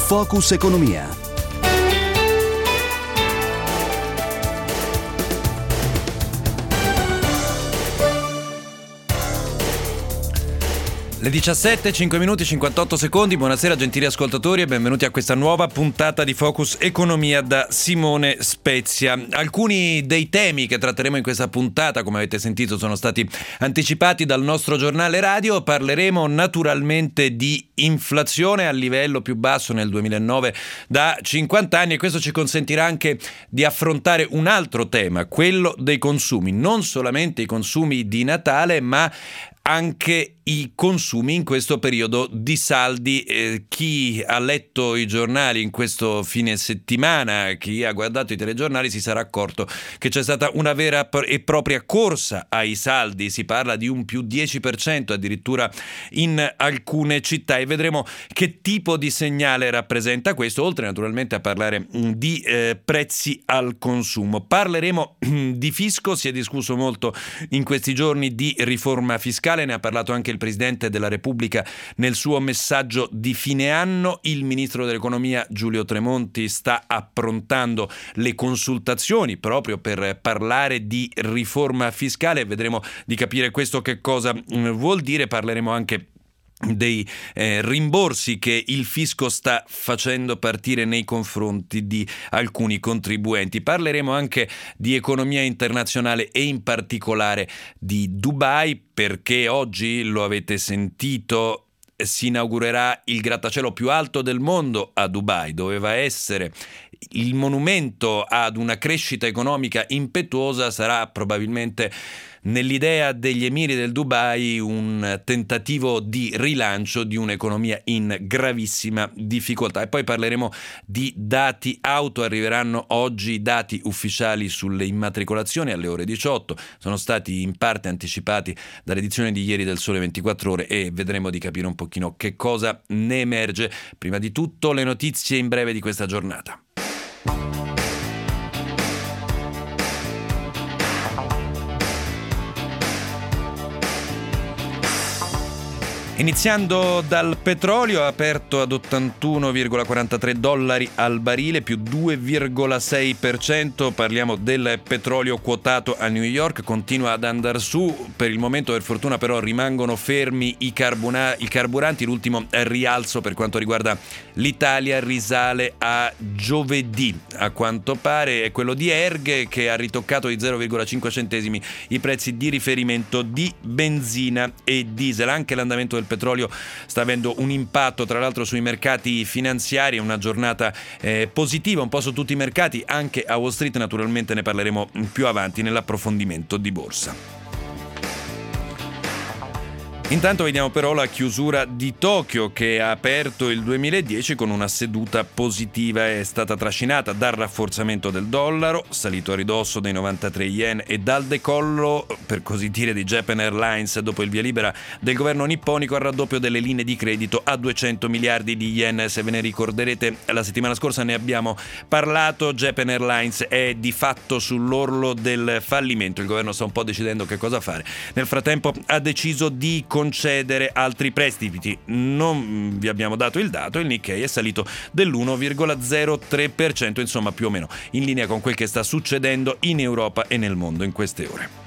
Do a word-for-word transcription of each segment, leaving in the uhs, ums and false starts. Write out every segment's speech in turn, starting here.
Focus Economia. Le diciassette, cinque minuti e cinquantotto secondi. Buonasera gentili ascoltatori e benvenuti a questa nuova puntata di Focus Economia da Simone Spezia. Alcuni dei temi che tratteremo in questa puntata, come avete sentito, sono stati anticipati dal nostro giornale radio. Parleremo naturalmente di inflazione a livello più basso nel duemilanove da cinquanta anni, e questo ci consentirà anche di affrontare un altro tema, quello dei consumi. Non solamente i consumi di Natale, ma anche i consumi in questo periodo di saldi. Eh, chi ha letto i giornali in questo fine settimana, chi ha guardato i telegiornali, si sarà accorto che c'è stata una vera e propria corsa ai saldi. Si parla di un più dieci per cento addirittura in alcune città, e vedremo che tipo di segnale rappresenta questo, oltre naturalmente a parlare di eh, prezzi al consumo. Parleremo di fisco. Si è discusso molto in questi giorni di riforma fiscale, ne ha parlato anche il Presidente della Repubblica nel suo messaggio di fine anno. Il Ministro dell'Economia Giulio Tremonti sta approntando le consultazioni proprio per parlare di riforma fiscale. Vedremo di capire questo che cosa vuol dire. Parleremo anche dei eh, rimborsi che il fisco sta facendo partire nei confronti di alcuni contribuenti. Parleremo anche di economia internazionale e in particolare di Dubai, perché oggi, lo avete sentito, si inaugurerà il grattacielo più alto del mondo a Dubai. Doveva essere il monumento ad una crescita economica impetuosa, sarà probabilmente, nell'idea degli emiri del Dubai, un tentativo di rilancio di un'economia in gravissima difficoltà. E poi parleremo di dati auto. Arriveranno oggi i dati ufficiali sulle immatricolazioni alle ore diciotto. Sono stati in parte anticipati dall'edizione di ieri del Sole ventiquattro Ore e vedremo di capire un pochino che cosa ne emerge. Prima di tutto le notizie in breve di questa giornata. Iniziando dal petrolio, aperto ad ottantuno virgola quarantatré dollari al barile, più due virgola sei per cento. Parliamo del petrolio quotato a New York, continua ad andare su. Per il momento, per fortuna, però rimangono fermi i, carbona- i carburanti. L'ultimo rialzo per quanto riguarda l'Italia risale a giovedì, a quanto pare. È quello di Erg, che ha ritoccato di zero virgola cinque centesimi i prezzi di riferimento di benzina e diesel. Anche l'andamento del petrolio sta avendo un impatto, tra l'altro, sui mercati finanziari. Una giornata eh, positiva un po' su tutti i mercati, anche a Wall Street. Naturalmente ne parleremo più avanti nell'approfondimento di borsa. Intanto vediamo però la chiusura di Tokyo, che ha aperto il duemiladieci con una seduta positiva. È stata trascinata dal rafforzamento del dollaro, salito a ridosso dei novantatré yen, e dal decollo, per così dire, di Japan Airlines dopo il via libera del governo nipponico al raddoppio delle linee di credito a duecento miliardi di yen. Se ve ne ricorderete, la settimana scorsa ne abbiamo parlato. Japan Airlines è di fatto sull'orlo del fallimento. Il governo sta un po' decidendo che cosa fare. Nel frattempo ha deciso di concedere altri prestiti. Non vi abbiamo dato il dato. Il Nikkei è salito dell'uno virgola zero tre per cento, insomma più o meno in linea con quel che sta succedendo in Europa e nel mondo in queste ore.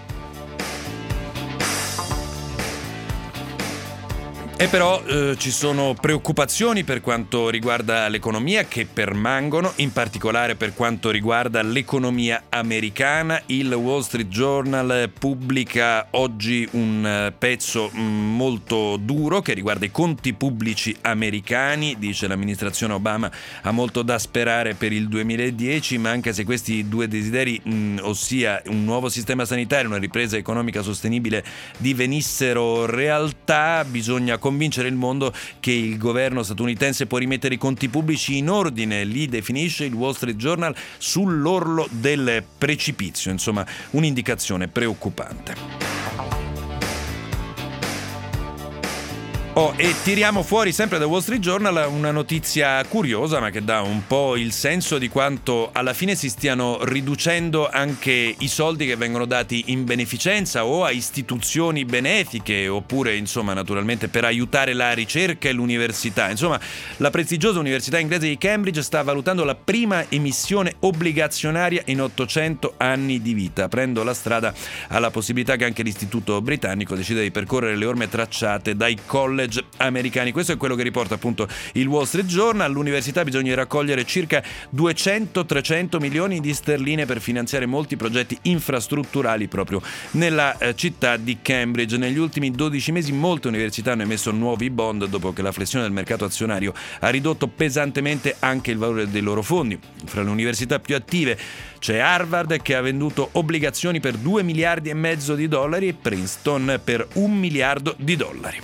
E però eh, ci sono preoccupazioni per quanto riguarda l'economia che permangono, in particolare per quanto riguarda l'economia americana. Il Wall Street Journal pubblica oggi un pezzo molto duro che riguarda i conti pubblici americani. Dice: l'amministrazione Obama ha molto da sperare per il duemiladieci, ma anche se questi due desideri, mh, ossia un nuovo sistema sanitario e una ripresa economica sostenibile, divenissero realtà, bisogna convincere il mondo che il governo statunitense può rimettere i conti pubblici in ordine. Li definisce il Wall Street Journal sull'orlo del precipizio, insomma un'indicazione preoccupante. Oh, e tiriamo fuori sempre da Wall Street Journal una notizia curiosa, ma che dà un po' il senso di quanto alla fine si stiano riducendo anche i soldi che vengono dati in beneficenza o a istituzioni benefiche, oppure insomma naturalmente per aiutare la ricerca e l'università. Insomma, la prestigiosa università inglese di Cambridge sta valutando la prima emissione obbligazionaria in ottocento anni di vita, aprendo la strada alla possibilità che anche l'istituto britannico decida di percorrere le orme tracciate dai college americani. Questo è quello che riporta appunto il Wall Street Journal. All'università bisogna raccogliere circa duecento trecento milioni di sterline per finanziare molti progetti infrastrutturali proprio nella eh, città di Cambridge. Negli ultimi dodici mesi molte università hanno emesso nuovi bond dopo che la flessione del mercato azionario ha ridotto pesantemente anche il valore dei loro fondi. Fra le università più attive c'è Harvard, che ha venduto obbligazioni per due miliardi e mezzo di dollari, e Princeton per un miliardo di dollari.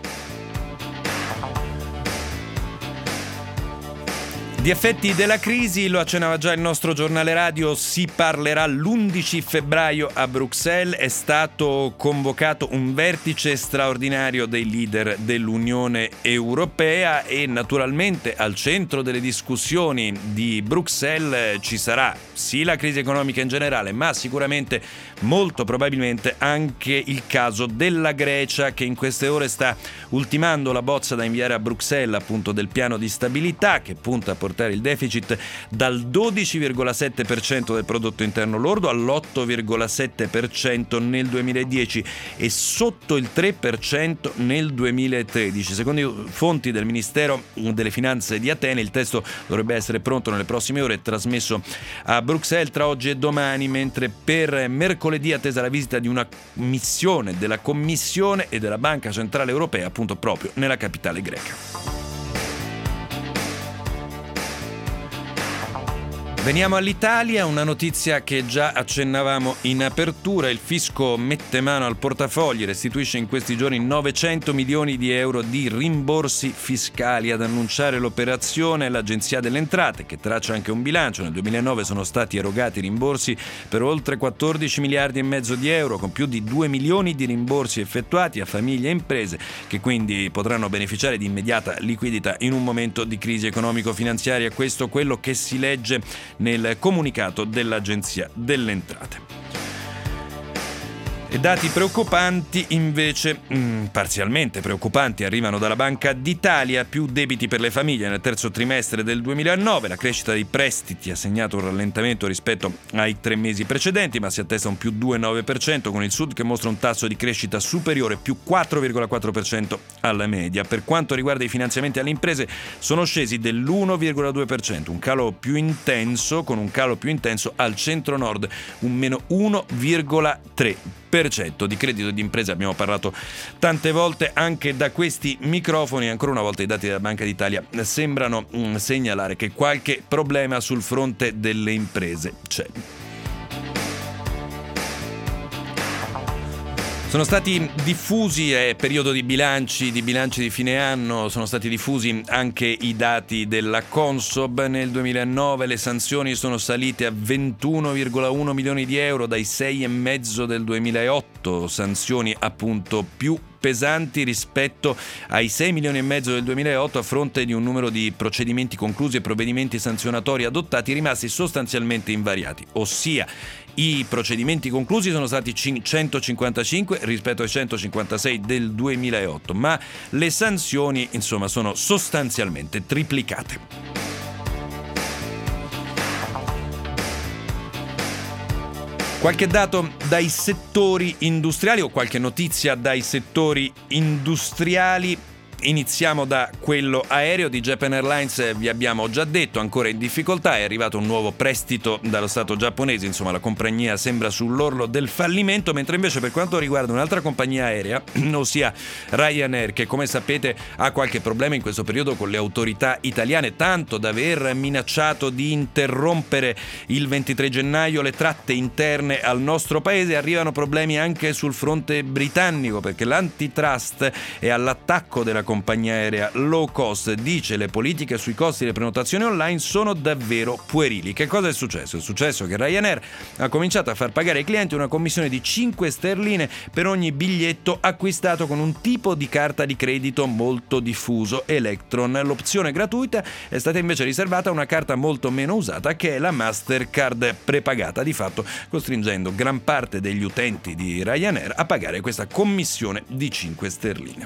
Di effetti della crisi, lo accennava già il nostro giornale radio, si parlerà l'undici febbraio a Bruxelles. È stato convocato un vertice straordinario dei leader dell'Unione Europea e naturalmente al centro delle discussioni di Bruxelles ci sarà sì la crisi economica in generale, ma sicuramente molto probabilmente anche il caso della Grecia, che in queste ore sta ultimando la bozza da inviare a Bruxelles appunto del piano di stabilità, che punta a portare il deficit dal dodici virgola sette per cento del prodotto interno lordo all'otto virgola sette per cento nel duemiladieci e sotto il tre per cento nel duemilatredici. Secondo fonti del Ministero delle Finanze di Atene, il testo dovrebbe essere pronto nelle prossime ore e trasmesso a Bruxelles tra oggi e domani, mentre per mercoledì è attesa la visita di una missione della Commissione e della Banca Centrale Europea appunto proprio nella capitale greca. Veniamo all'Italia, una notizia che già accennavamo in apertura. Il fisco mette mano al portafogli, restituisce in questi giorni novecento milioni di euro di rimborsi fiscali. Ad annunciare l'operazione l'Agenzia delle Entrate, che traccia anche un bilancio. Nel duemilanove sono stati erogati rimborsi per oltre quattordici miliardi e mezzo di euro, con più di due milioni di rimborsi effettuati a famiglie e imprese, che quindi potranno beneficiare di immediata liquidità in un momento di crisi economico-finanziaria. Questo è quello che si legge nel comunicato dell'Agenzia delle Entrate. E dati preoccupanti invece, mh, parzialmente preoccupanti, arrivano dalla Banca d'Italia. Più debiti per le famiglie nel terzo trimestre del duemilanove. La crescita dei prestiti ha segnato un rallentamento rispetto ai tre mesi precedenti, ma si attesta un più due virgola nove per cento, con il Sud che mostra un tasso di crescita superiore, più quattro virgola quattro per cento alla media. Per quanto riguarda i finanziamenti alle imprese, sono scesi dell'uno virgola due per cento, un calo più intenso, con un calo più intenso al centro-nord, un meno uno virgola tre per cento. Di credito di impresa abbiamo parlato tante volte anche da questi microfoni. Ancora una volta i dati della Banca d'Italia sembrano mm, segnalare che qualche problema sul fronte delle imprese c'è. Sono stati diffusi, è periodo di bilanci, di bilanci di fine anno, sono stati diffusi anche i dati della Consob. Nel duemilanove le sanzioni sono salite a ventuno virgola uno milioni di euro dai sei e mezzo del duemilaotto, sanzioni appunto più pesanti rispetto ai sei milioni e mezzo del duemilaotto, a fronte di un numero di procedimenti conclusi e provvedimenti sanzionatori adottati rimasti sostanzialmente invariati, ossia i procedimenti conclusi sono stati centocinquantacinque rispetto ai centocinquantasei del duemilaotto, ma le sanzioni insomma sono sostanzialmente triplicate. Qualche dato dai settori industriali o qualche notizia dai settori industriali. Iniziamo da quello aereo. Di Japan Airlines vi abbiamo già detto, ancora in difficoltà, è arrivato un nuovo prestito dallo Stato giapponese, insomma la compagnia sembra sull'orlo del fallimento, mentre invece per quanto riguarda un'altra compagnia aerea, ossia Ryanair, che come sapete ha qualche problema in questo periodo con le autorità italiane, tanto da aver minacciato di interrompere il ventitré gennaio le tratte interne al nostro paese, arrivano problemi anche sul fronte britannico, perché l'antitrust è all'attacco della compagnia aerea low cost. Dice: le politiche sui costi delle prenotazioni online sono davvero puerili. Che cosa è successo? È successo che Ryanair ha cominciato a far pagare ai clienti una commissione di cinque sterline per ogni biglietto acquistato con un tipo di carta di credito molto diffuso, Electron. L'opzione gratuita è stata invece riservata a una carta molto meno usata, che è la Mastercard prepagata, di fatto costringendo gran parte degli utenti di Ryanair a pagare questa commissione di cinque sterline.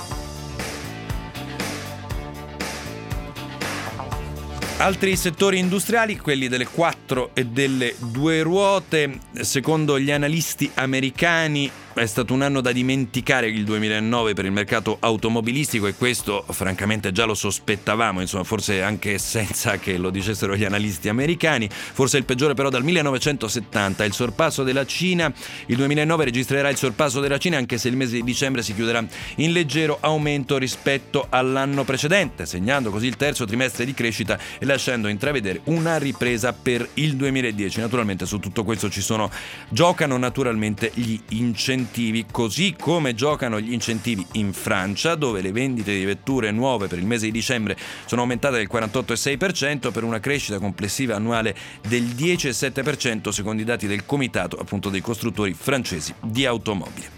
Altri settori industriali, quelli delle quattro e delle due ruote. Secondo gli analisti americani è stato un anno da dimenticare il duemilanove per il mercato automobilistico, e questo francamente già lo sospettavamo, insomma, forse anche senza che lo dicessero gli analisti americani. Forse il peggiore però dal millenovecentosettanta, il sorpasso della Cina. Il duemilanove registrerà il sorpasso della Cina, anche se il mese di dicembre si chiuderà in leggero aumento rispetto all'anno precedente, segnando così il terzo trimestre di crescita e lasciando intravedere una ripresa per il duemiladieci. Naturalmente su tutto questo ci sono giocano naturalmente gli incentivi, così come giocano gli incentivi in Francia, dove le vendite di vetture nuove per il mese di dicembre sono aumentate del quarantotto virgola sei per cento per una crescita complessiva annuale del dieci virgola sette per cento secondo i dati del comitato appunto dei costruttori francesi di automobili.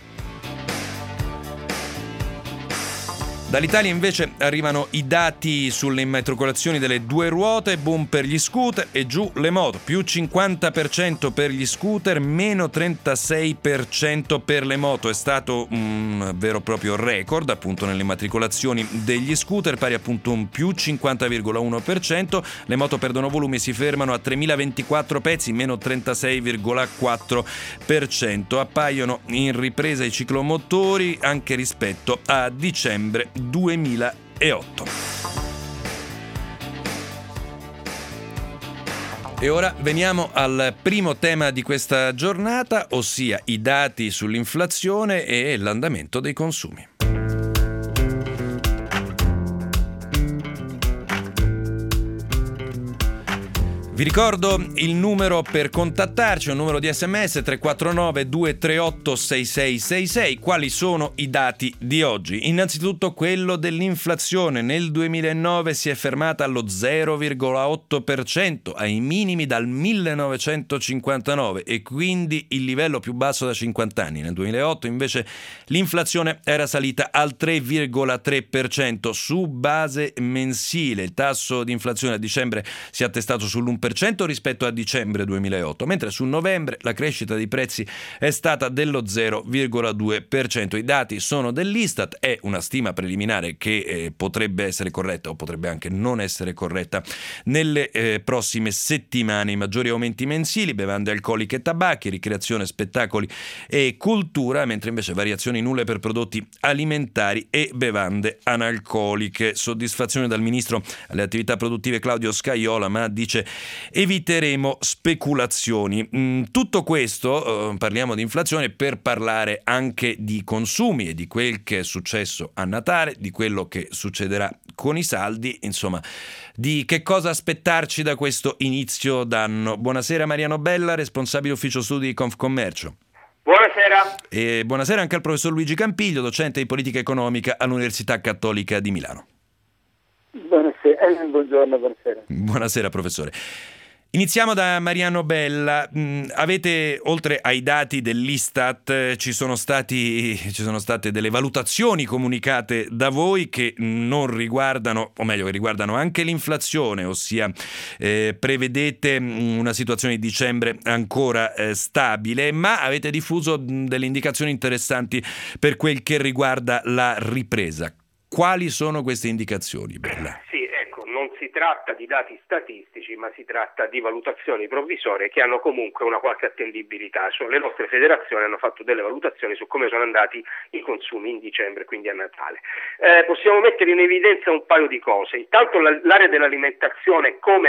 Dall'Italia invece arrivano i dati sulle immatricolazioni delle due ruote, boom per gli scooter e giù le moto, più cinquanta per cento per gli scooter, meno trentasei per cento per le moto. È stato un vero e proprio record appunto nelle immatricolazioni degli scooter, pari appunto un più cinquanta virgola uno per cento. Le moto perdono volume e si fermano a tremilaventiquattro pezzi, meno trentasei virgola quattro per cento. Appaiono in ripresa i ciclomotori anche rispetto a dicembre duemilaotto. E ora veniamo al primo tema di questa giornata, ossia i dati sull'inflazione e l'andamento dei consumi. Vi ricordo il numero per contattarci, un numero di sms tre quattro nove due tre otto sei sei sei sei. Quali sono i dati di oggi? Innanzitutto quello dell'inflazione. Nel duemilanove si è fermata allo zero virgola otto per cento, ai minimi dal millenovecentocinquantanove, e quindi il livello più basso da cinquanta anni. Nel duemilaotto invece l'inflazione era salita al tre virgola tre per cento su base mensile. Il tasso di inflazione a dicembre si è attestato sull'uno per cento rispetto a dicembre duemilaotto, mentre su novembre la crescita dei prezzi è stata dello zero virgola due per cento. I dati sono dell'Istat, è una stima preliminare che eh, potrebbe essere corretta o potrebbe anche non essere corretta nelle eh, prossime settimane. I maggiori aumenti mensili: bevande alcoliche e tabacchi, ricreazione, spettacoli e cultura, mentre invece variazioni nulle per prodotti alimentari e bevande analcoliche. Soddisfazione dal ministro alle attività produttive Claudio Scajola, ma dice: eviteremo speculazioni. Mm, tutto questo, eh, parliamo di inflazione per parlare anche di consumi e di quel che è successo a Natale, di quello che succederà con i saldi, insomma, di che cosa aspettarci da questo inizio d'anno. Buonasera Mariano Bella, responsabile ufficio studi di Confcommercio. Buonasera. E buonasera anche al professor Luigi Campiglio, docente di politica economica all'Università Cattolica di Milano. Buonasera, eh, buongiorno, buonasera. Buonasera professore. Iniziamo da Mariano Bella. Mm, avete, oltre ai dati dell'Istat, eh, ci sono stati, ci sono state delle valutazioni comunicate da voi che non riguardano, o meglio, che riguardano anche l'inflazione, ossia eh, prevedete una situazione di dicembre ancora eh, stabile, ma avete diffuso mh, delle indicazioni interessanti per quel che riguarda la ripresa. Quali sono queste indicazioni, Bella? Sì, ecco, non si tratta di dati statistici, ma si tratta di valutazioni provvisorie che hanno comunque una qualche attendibilità. Cioè, le nostre federazioni hanno fatto delle valutazioni su come sono andati i consumi in dicembre, quindi a Natale. Eh, possiamo mettere in evidenza un paio di cose. Intanto l'area dell'alimentazione, come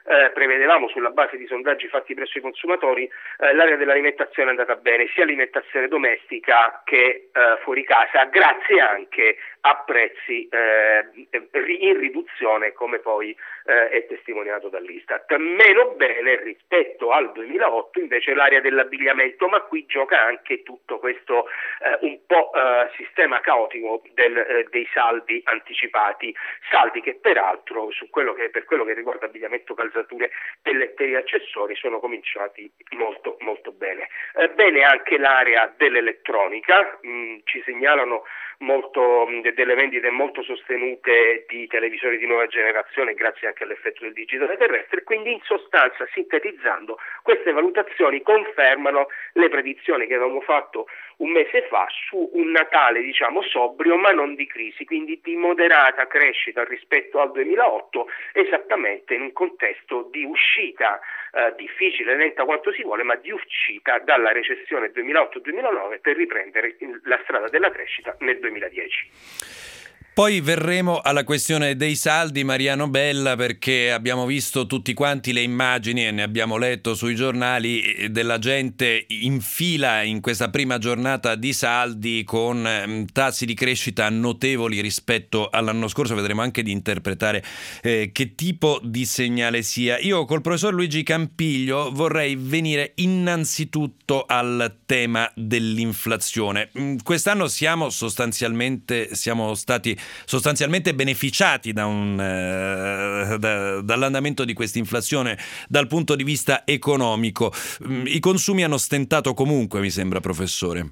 eh, prevedevamo sulla base di sondaggi fatti presso i consumatori, eh, l'area dell'alimentazione è andata bene, sia alimentazione domestica che eh, fuori casa, grazie anche a prezzi eh, in riduzione, come poi eh, è testimoniato dall'Istat. Meno bene rispetto al duemilaotto invece l'area dell'abbigliamento, ma qui gioca anche tutto questo eh, un po' eh, sistema caotico del, eh, dei saldi anticipati, saldi che peraltro su quello che, per quello che riguarda abbigliamento, calzature, pelletterie e accessori sono cominciati molto molto bene. Eh, bene anche l'area dell'elettronica, mh, ci segnalano molto, delle vendite molto sostenute di televisori di nuova generazione grazie anche all'effetto del digitale terrestre. Quindi in sostanza, sintetizzando, queste valutazioni confermano le predizioni che avevamo fatto un mese fa su un Natale diciamo sobrio ma non di crisi, quindi di moderata crescita rispetto al duemilaotto, esattamente in un contesto di uscita eh, difficile, lenta quanto si vuole, ma di uscita dalla recessione duemilaotto duemilanove per riprendere la strada della crescita nel duemiladieci. Poi verremo alla questione dei saldi, Mariano Bella, perché abbiamo visto tutti quanti le immagini e ne abbiamo letto sui giornali della gente in fila in questa prima giornata di saldi con tassi di crescita notevoli rispetto all'anno scorso. Vedremo anche di interpretare eh, che tipo di segnale sia. Io col professor Luigi Campiglio vorrei venire innanzitutto al tema dell'inflazione. Quest'anno siamo sostanzialmente siamo stati sostanzialmente beneficiati da un, eh, da, dall'andamento di questa inflazione dal punto di vista economico. I consumi hanno stentato comunque, mi sembra, professore.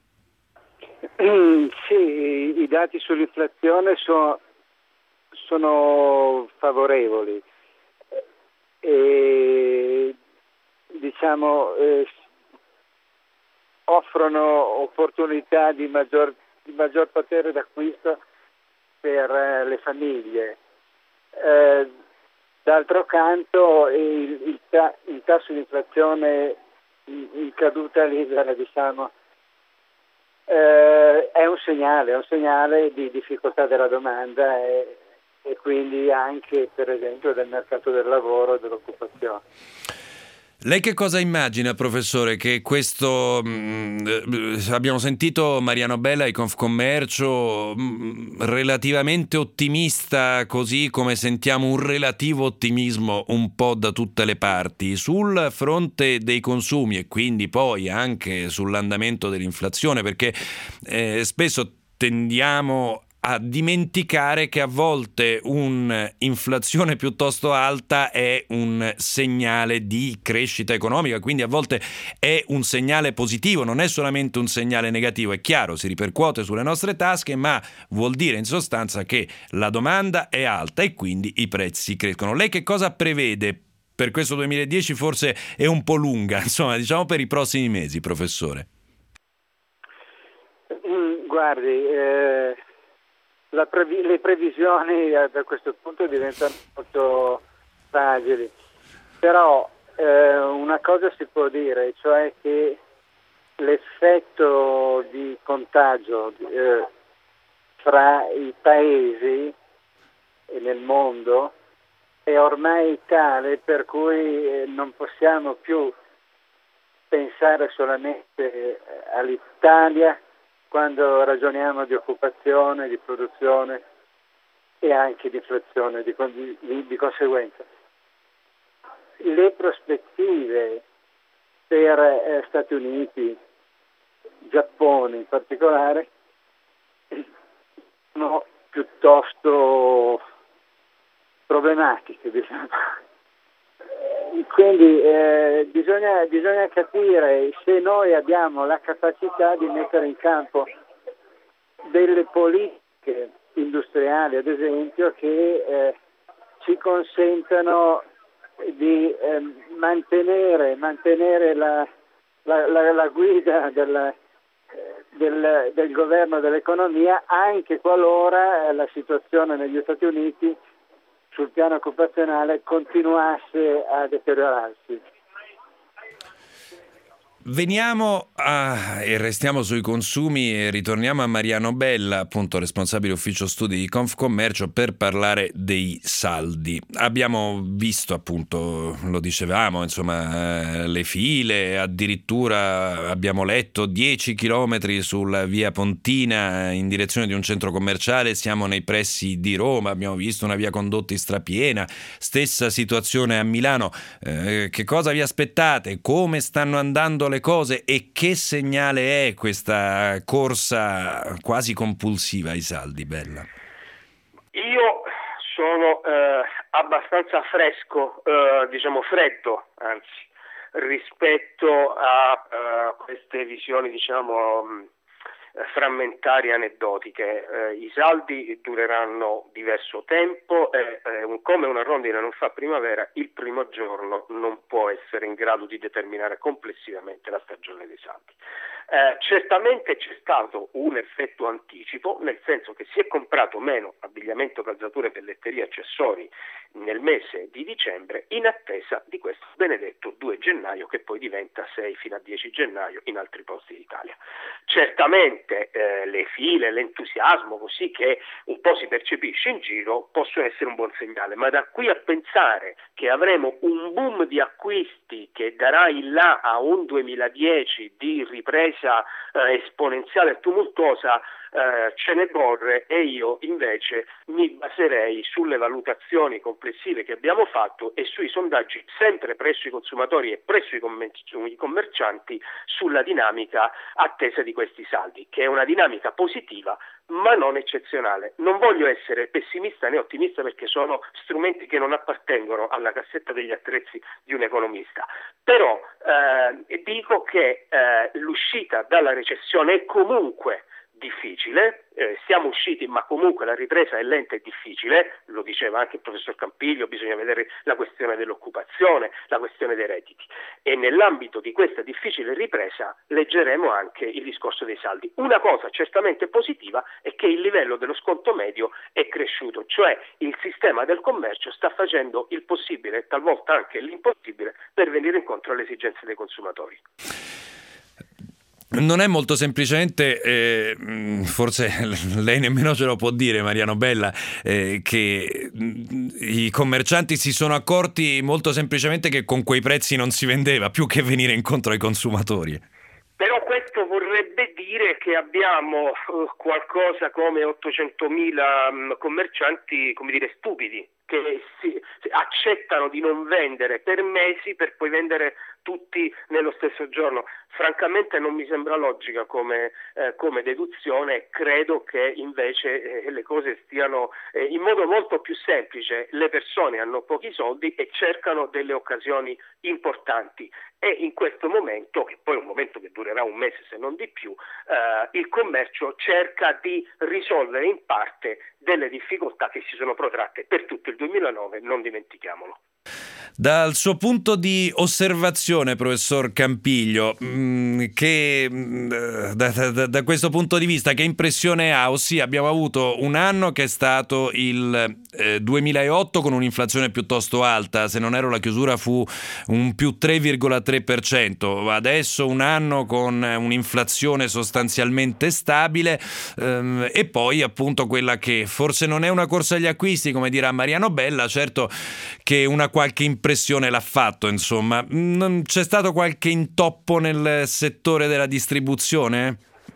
Mm, sì, i dati sull'inflazione sono, sono favorevoli e diciamo eh, offrono opportunità di maggior, di maggior potere d'acquisto per eh, le famiglie. Eh, d'altro canto il, il, ta- il tasso di inflazione in, in caduta libera, diciamo, eh, è un segnale, è un segnale di difficoltà della domanda e, e quindi anche per esempio del mercato del lavoro e dell'occupazione. Lei che cosa immagina, professore, che questo, mh, abbiamo sentito Mariano Bella di Confcommercio mh, relativamente ottimista, così come sentiamo un relativo ottimismo un po' da tutte le parti, sul fronte dei consumi e quindi poi anche sull'andamento dell'inflazione, perché eh, spesso tendiamo a dimenticare che a volte un'inflazione piuttosto alta è un segnale di crescita economica, quindi a volte è un segnale positivo, non è solamente un segnale negativo. È chiaro, si ripercuote sulle nostre tasche, ma vuol dire in sostanza che la domanda è alta e quindi i prezzi crescono. Lei che cosa prevede per questo duemiladieci? Forse è un po' lunga, insomma, diciamo per i prossimi mesi, professore. Mm, guardi, eh... La previ- le previsioni eh, da questo punto diventano molto fragili, però eh, una cosa si può dire, cioè che l'effetto di contagio eh, fra i paesi e nel mondo è ormai tale per cui eh, non possiamo più pensare solamente all'Italia quando ragioniamo di occupazione, di produzione e anche di inflazione di, di, di conseguenza. Le prospettive per eh, Stati Uniti, Giappone in particolare, sono piuttosto problematiche, diciamo. Quindi eh, bisogna, bisogna capire se noi abbiamo la capacità di mettere in campo delle politiche industriali, ad esempio, che eh, ci consentano di eh, mantenere, mantenere la, la, la, la guida del, del, del governo dell'economia anche qualora la situazione negli Stati Uniti sul piano occupazionale continuasse a deteriorarsi. Veniamo a, e restiamo sui consumi e ritorniamo a Mariano Bella, appunto responsabile ufficio studi di Confcommercio, per parlare dei saldi. Abbiamo visto, appunto, lo dicevamo, insomma, eh, le file, addirittura abbiamo letto dieci chilometri sulla via Pontina in direzione di un centro commerciale, siamo nei pressi di Roma, abbiamo visto una via Condotti strapiena, stessa situazione a Milano. Eh, che cosa vi aspettate? Come stanno andando le cose e che segnale è questa corsa quasi compulsiva ai saldi, Bella? Io sono eh, abbastanza fresco, eh, diciamo freddo, anzi, rispetto a uh, queste visioni, diciamo, mh, frammentarie, aneddotiche. Eh, I saldi dureranno diverso tempo e eh, come una rondine non fa primavera, il primo giorno non può essere in grado di determinare complessivamente la stagione dei saldi. Eh, certamente c'è stato un effetto anticipo, nel senso che si è comprato meno abbigliamento, calzature, pelletterie, accessori nel mese di dicembre in attesa di questo benedetto due gennaio, che poi diventa sei fino a dieci gennaio in altri posti d'Italia. Certamente eh, le file, l'entusiasmo così che un po' si percepisce in giro possono essere un buon segnale, ma da qui a pensare che avremo un boom di acquisti che darà il là a un duemiladieci di ripresa eh, esponenziale e tumultuosa, eh, ce ne corre, e io invece mi baserei sulle valutazioni complessive che abbiamo fatto e sui sondaggi sempre presso i consumatori e presso i, commerci- i commercianti sulla dinamica attesa di questi saldi, che è una dinamica positiva ma non eccezionale. Non voglio essere pessimista né ottimista, perché sono strumenti che non appartengono alla cassetta degli attrezzi di un economista, però eh, dico che eh, l'uscita dalla recessione è comunque difficile, eh, siamo usciti ma comunque la ripresa è lenta e difficile, lo diceva anche il professor Campiglio, bisogna vedere la questione dell'occupazione, la questione dei redditi, e nell'ambito di questa difficile ripresa leggeremo anche il discorso dei saldi. Una cosa certamente positiva è che il livello dello sconto medio è cresciuto, cioè il sistema del commercio sta facendo il possibile e talvolta anche l'impossibile per venire incontro alle esigenze dei consumatori. Non è molto semplicemente, eh, forse lei nemmeno ce lo può dire, Mariano Bella, eh, che i commercianti si sono accorti molto semplicemente che con quei prezzi non si vendeva, più che venire incontro ai consumatori. Però questo vorrebbe dire che abbiamo uh, qualcosa come ottocentomila um, commercianti, come dire, stupidi, che si, si accettano di non vendere per mesi per poi vendere tutti nello stesso giorno. Francamente non mi sembra logica come, eh, come deduzione. Credo che invece eh, le cose stiano eh, in modo molto più semplice. Le persone hanno pochi soldi e cercano delle occasioni importanti, e in questo momento, che poi è un momento che durerà un mese se non di più, eh, il commercio cerca di risolvere in parte delle difficoltà che si sono protratte per tutto il duemilanove, non dimentichiamolo. Dal suo punto di osservazione, professor Campiglio, mh, che mh, da, da, da questo punto di vista che impressione ha? Ossia, abbiamo avuto un anno che è stato il eh, duemilaotto con un'inflazione piuttosto alta, se non ero la chiusura fu un più tre virgola tre per cento, adesso un anno con un'inflazione sostanzialmente stabile, ehm, e poi appunto quella che forse non è una corsa agli acquisti, come dirà Mariano Bella, certo che una qualche impressione l'ha fatto, insomma. Non c'è stato qualche intoppo nel settore della distribuzione?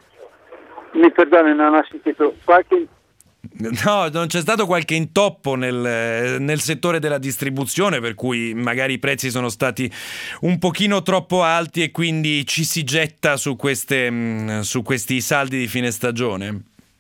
Mi perdoni, non ho sentito. Qualche... No, non c'è stato qualche intoppo nel, nel settore della distribuzione, per cui magari i prezzi sono stati un pochino troppo alti e quindi ci si getta su, queste, su questi saldi di fine stagione?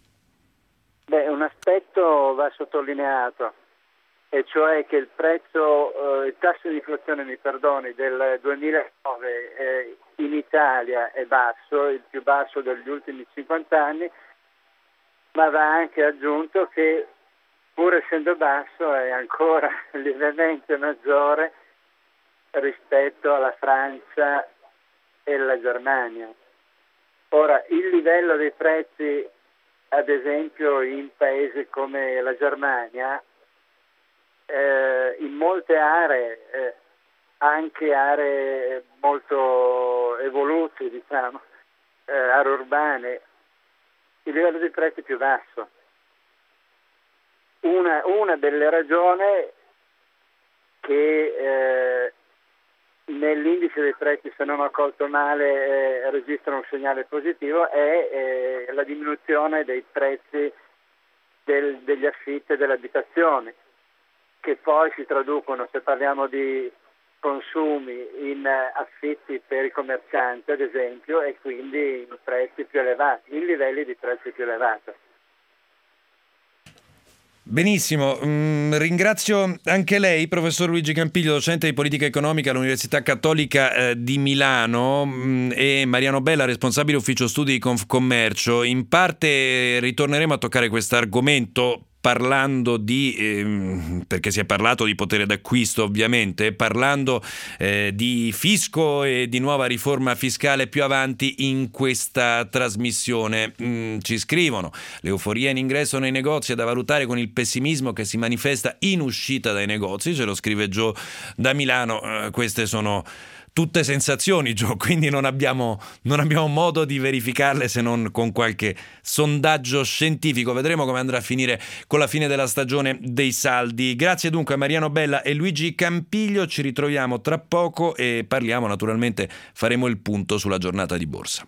Beh, un aspetto va sottolineato, e cioè che il prezzo, eh, il tasso di inflazione, mi perdoni, del duemilanove eh, in Italia è basso, il più basso degli ultimi cinquanta anni, ma va anche aggiunto che pur essendo basso è ancora lievemente maggiore rispetto alla Francia e alla Germania. Ora, il livello dei prezzi, ad esempio in paesi come la Germania, Eh, in molte aree eh, anche aree molto evolute, diciamo, eh, aree urbane, il livello dei prezzi è più basso. Una, una delle ragioni che eh, nell'indice dei prezzi, se non ho colto male, eh, registra un segnale positivo è eh, la diminuzione dei prezzi del, degli affitti e delle abitazioni, che poi si traducono, se parliamo di consumi, in affitti per i commercianti ad esempio, e quindi in prezzi più elevati, in livelli di prezzi più elevati. Benissimo, mm, ringrazio anche lei, professor Luigi Campiglio, docente di politica economica all'Università Cattolica eh, di Milano, mm, e Mariano Bella, responsabile ufficio studi di Confcommercio. In parte ritorneremo a toccare questo argomento parlando di, ehm, perché si è parlato di potere d'acquisto ovviamente, parlando eh, di fisco e di nuova riforma fiscale più avanti in questa trasmissione. Mm, ci scrivono: l'euforia in ingresso nei negozi è da valutare con il pessimismo che si manifesta in uscita dai negozi, ce lo scrive Gio da Milano. Eh, queste sono tutte sensazioni, Gio, quindi non abbiamo, non abbiamo modo di verificarle se non con qualche sondaggio scientifico. Vedremo come andrà a finire con la fine della stagione dei saldi. Grazie dunque a Mariano Bella e Luigi Campiglio, ci ritroviamo tra poco e parliamo, naturalmente faremo il punto sulla giornata di borsa.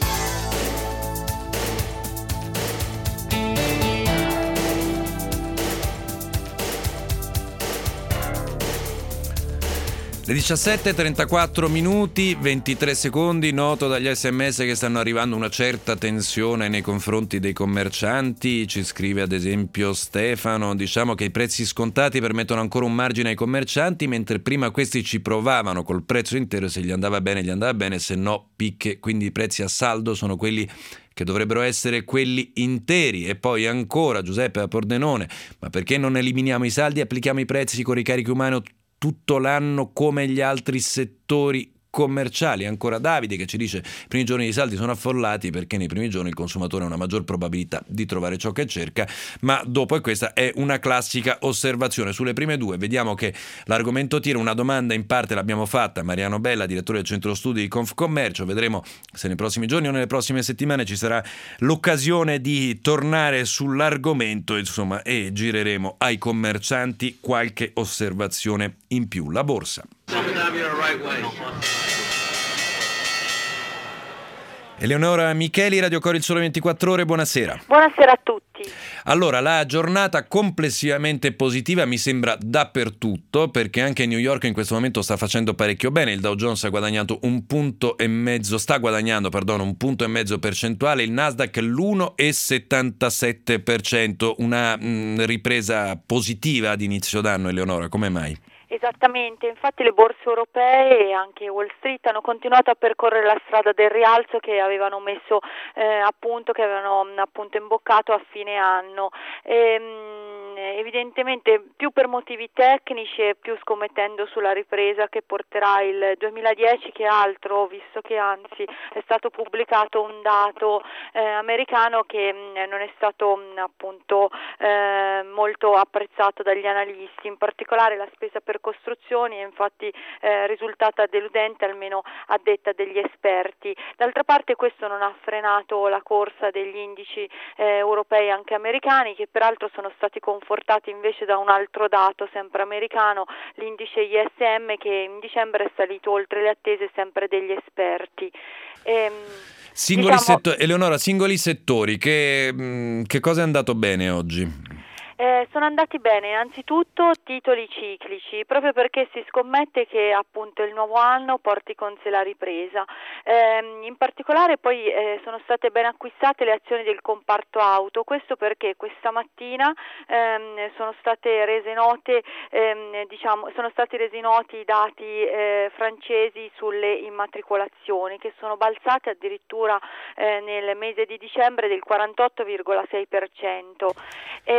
Le diciassette e trentaquattro minuti, ventitré secondi, noto dagli sms che stanno arrivando una certa tensione nei confronti dei commercianti. Ci scrive ad esempio Stefano: diciamo che i prezzi scontati permettono ancora un margine ai commercianti, mentre prima questi ci provavano col prezzo intero, se gli andava bene gli andava bene, se no picche, quindi i prezzi a saldo sono quelli che dovrebbero essere quelli interi. E poi ancora Giuseppe da Pordenone: ma perché non eliminiamo i saldi e applichiamo i prezzi con ricarichi umani tutto l'anno come gli altri settori commerciali? Ancora Davide che ci dice: i primi giorni di saldi sono affollati perché nei primi giorni il consumatore ha una maggior probabilità di trovare ciò che cerca, ma dopo, e questa è una classica osservazione. Sulle prime due vediamo che l'argomento tira. Una domanda in parte l'abbiamo fatta a Mariano Bella, direttore del centro studi di Confcommercio. Vedremo se nei prossimi giorni o nelle prossime settimane ci sarà l'occasione di tornare sull'argomento, insomma, e gireremo ai commercianti qualche osservazione in più. La borsa. Eleonora Micheli, Radio Cori, il Sole ventiquattro Ore, buonasera. Buonasera a tutti. Allora, la giornata complessivamente positiva mi sembra dappertutto, perché anche New York in questo momento sta facendo parecchio bene. Il Dow Jones ha guadagnato un punto e mezzo, sta guadagnando, perdono, un punto e mezzo percentuale, il Nasdaq l'uno virgola settantasette per cento, una mh, ripresa positiva ad inizio d'anno. Eleonora, come mai? Esattamente, infatti le borse europee e anche Wall Street hanno continuato a percorrere la strada del rialzo che avevano messo eh, a punto, che avevano appunto imboccato a fine anno. Ehm, evidentemente più per motivi tecnici e più scommettendo sulla ripresa che porterà il duemiladieci, che altro, visto che anzi è stato pubblicato un dato eh, americano che mh, non è stato mh, appunto eh, molto apprezzato dagli analisti, in particolare la spesa per costruzioni è infatti eh, risultata deludente, almeno a detta degli esperti. D'altra parte questo non ha frenato la corsa degli indici eh, europei, anche americani, che peraltro sono stati confortati invece da un altro dato sempre americano, l'indice I S M, che in dicembre è salito oltre le attese sempre degli esperti. Ehm, singoli diciamo, settori, Eleonora, singoli settori, che, che cosa è andato bene oggi? Eh, sono andati bene innanzitutto titoli ciclici, proprio perché si scommette che appunto il nuovo anno porti con sé la ripresa. Eh, in particolare poi eh, sono state ben acquistate le azioni del comparto auto, questo perché questa mattina ehm, sono state rese note, ehm, diciamo, sono stati resi noti i dati eh, francesi sulle immatricolazioni, che sono balzate addirittura eh, nel mese di dicembre del quarantotto virgola sei per cento. Eh, questo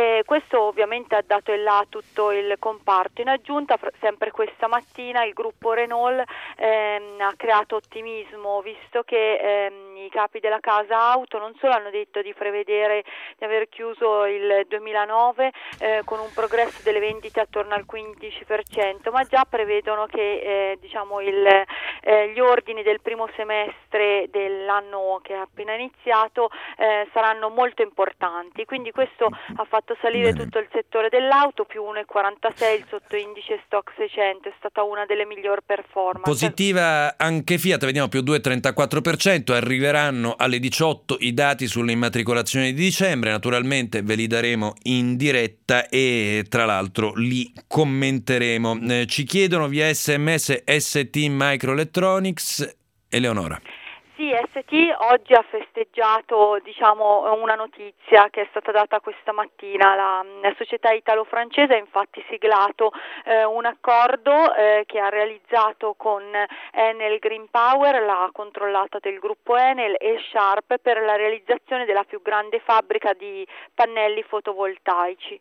questo ovviamente ha dato il là a tutto il comparto. In aggiunta, sempre questa mattina, il gruppo Renault ehm, ha creato ottimismo, visto che ehm, i capi della casa auto non solo hanno detto di prevedere di aver chiuso il duemilanove eh, con un progresso delle vendite attorno al quindici per cento, ma già prevedono che eh, diciamo il, eh, gli ordini del primo semestre dell'anno che è appena iniziato eh, saranno molto importanti, quindi questo ha fatto salire Bene. tutto il settore dell'auto, più uno virgola quarantasei, il sottoindice Stock seicento, è stata una delle miglior performance. Positiva anche Fiat, vediamo più due virgola trentaquattro per cento, arriveranno alle diciotto i dati sulle immatricolazioni di dicembre, naturalmente ve li daremo in diretta e tra l'altro li commenteremo. Eh, ci chiedono via sms S T Microelectronics, Eleonora. Sì, S T oggi ha festeggiato diciamo una notizia che è stata data questa mattina. La, la società italo-francese ha infatti siglato eh, un accordo eh, che ha realizzato con Enel Green Power, la controllata del gruppo Enel, e Sharp per la realizzazione della più grande fabbrica di pannelli fotovoltaici.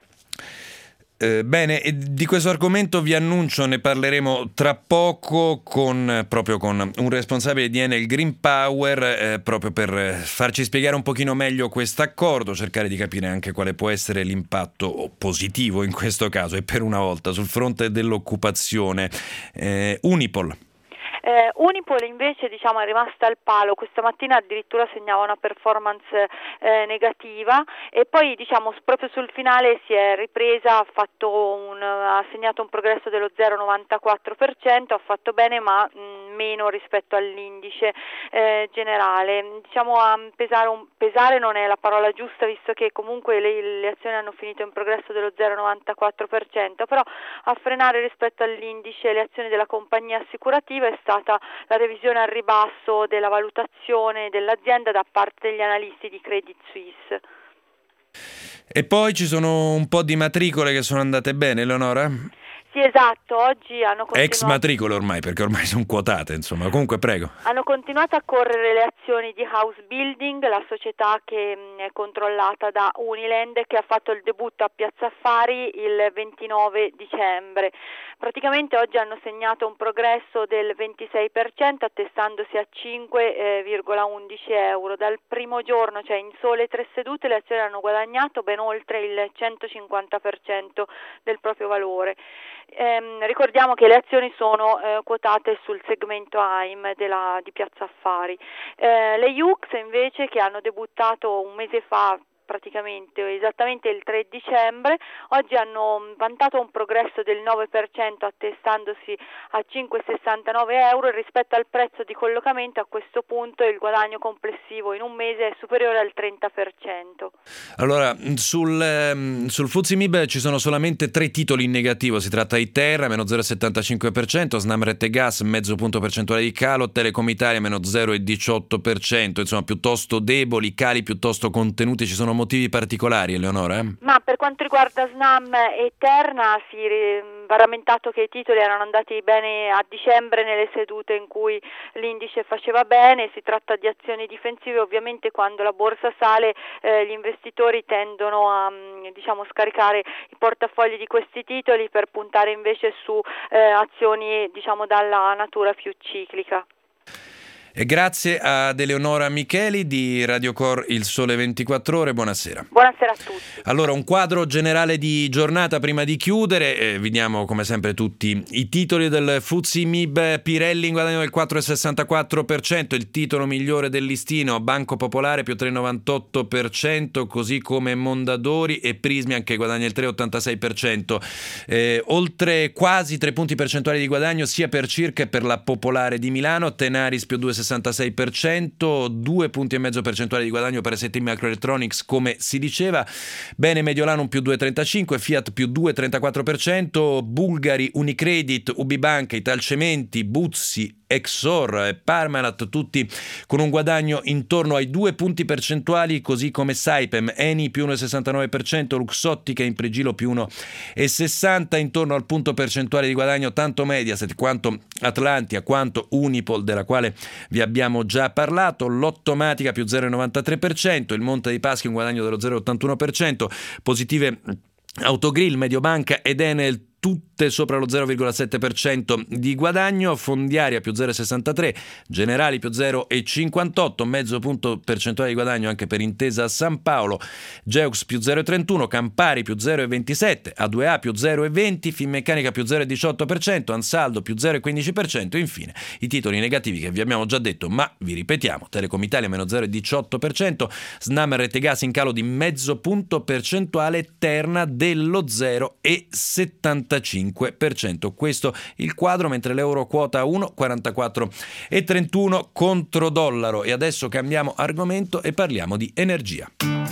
Eh, bene, e di questo argomento vi annuncio, ne parleremo tra poco con, proprio con un responsabile di Enel Green Power, eh, proprio per farci spiegare un pochino meglio questo accordo, cercare di capire anche quale può essere l'impatto positivo in questo caso e per una volta sul fronte dell'occupazione. Eh, Unipol. Eh, Unipol invece diciamo è rimasta al palo, questa mattina addirittura segnava una performance eh, negativa e poi diciamo proprio sul finale si è ripresa, ha, fatto un, ha segnato un progresso dello zero virgola novantaquattro per cento, ha fatto bene ma mh, meno rispetto all'indice eh, generale. Diciamo a pesare, un, pesare non è la parola giusta, visto che comunque le, le azioni hanno finito in progresso dello zero virgola novantaquattro per cento, però a frenare rispetto all'indice le azioni della compagnia assicurativa è stata la revisione al ribasso della valutazione dell'azienda da parte degli analisti di Credit Suisse. E poi ci sono un po' di matricole che sono andate bene, Eleonora? Sì, esatto, oggi hanno continuato... Ex matricole ormai, perché ormai sono quotate, insomma. Comunque, prego. Hanno continuato a correre le azioni di House Building, la società che è controllata da Uniland, che ha fatto il debutto a Piazza Affari il ventinove dicembre. Praticamente oggi hanno segnato un progresso del ventisei per cento, attestandosi a cinque virgola undici euro. Dal primo giorno, cioè in sole tre sedute, le azioni hanno guadagnato ben oltre il centocinquanta per cento del proprio valore. Eh, ricordiamo che le azioni sono eh, quotate sul segmento A I M della, di Piazza Affari. Eh, le U X invece, che hanno debuttato un mese fa, praticamente esattamente il tre dicembre, oggi hanno vantato un progresso del nove per cento, attestandosi a cinque virgola sessantanove euro, e rispetto al prezzo di collocamento a questo punto il guadagno complessivo in un mese è superiore al trenta per cento. Allora, sul, sul F T S E M I B ci sono solamente tre titoli in negativo, si tratta di Terra, meno zero virgola settantacinque per cento, Snam Rete Gas, mezzo punto percentuale di calo, Telecom Italia, meno zero virgola diciotto per cento, insomma piuttosto deboli, cali piuttosto contenuti. Ci sono motivi particolari, Eleonora? Eh? Ma per quanto riguarda Snam e Terna si va rammentato che i titoli erano andati bene a dicembre nelle sedute in cui l'indice faceva bene. Si tratta di azioni difensive, ovviamente quando la borsa sale eh, gli investitori tendono a diciamo scaricare i portafogli di questi titoli per puntare invece su eh, azioni diciamo dalla natura più ciclica. E grazie ad Eleonora Micheli di Radio Cor Il Sole ventiquattro Ore, buonasera. Buonasera a tutti. Allora, un quadro generale di giornata prima di chiudere, eh, vediamo come sempre tutti i titoli del F T S E M I B. Pirelli in guadagno del quattro virgola sessantaquattro per cento, il titolo migliore del listino, Banco Popolare più tre virgola novantotto per cento, così come Mondadori e Prismi che guadagna il tre virgola ottantasei per cento. Eh, oltre quasi tre punti percentuali di guadagno sia per Circa che per la Popolare di Milano, Tenaris più due virgola sessantasei per cento, due punti e mezzo percentuali di guadagno per S T Microelectronics come si diceva, Bene Mediolanum più due virgola trentacinque, Fiat più due virgola trentaquattro per cento, Bulgari, Unicredit, Ubibanca, Italcementi, Buzzi, Exor e Parmalat tutti con un guadagno intorno ai due punti percentuali, così come Saipem, Eni più uno virgola sessantanove per cento, Luxottica in pregilo più uno virgola sessanta, intorno al punto percentuale di guadagno tanto Mediaset quanto Atlantia quanto Unipol, della quale vi abbiamo già parlato, Lottomatica più zero virgola novantatré per cento, il Monte dei Paschi un guadagno dello zero virgola ottantuno per cento, positive Autogrill, Mediobanca ed Enel tutte sopra lo zero virgola sette per cento di guadagno, Fondiaria più zero virgola sessantatré, Generali più zero virgola cinquantotto, mezzo punto percentuale di guadagno anche per Intesa San Paolo, Geux più zero virgola trentuno, Campari più zero virgola ventisette, A due A più zero virgola venti, Finmeccanica più zero virgola diciotto per cento, Ansaldo più zero virgola quindici per cento, infine i titoli negativi che vi abbiamo già detto, ma vi ripetiamo, Telecom Italia meno zero virgola diciotto per cento, Snam Rete Gas in calo di mezzo punto percentuale, Terna dello zero virgola settantacinque per cento. Questo il quadro, mentre l'euro quota a uno virgola quarantaquattro e trentuno contro dollaro. E adesso cambiamo argomento e parliamo di energia.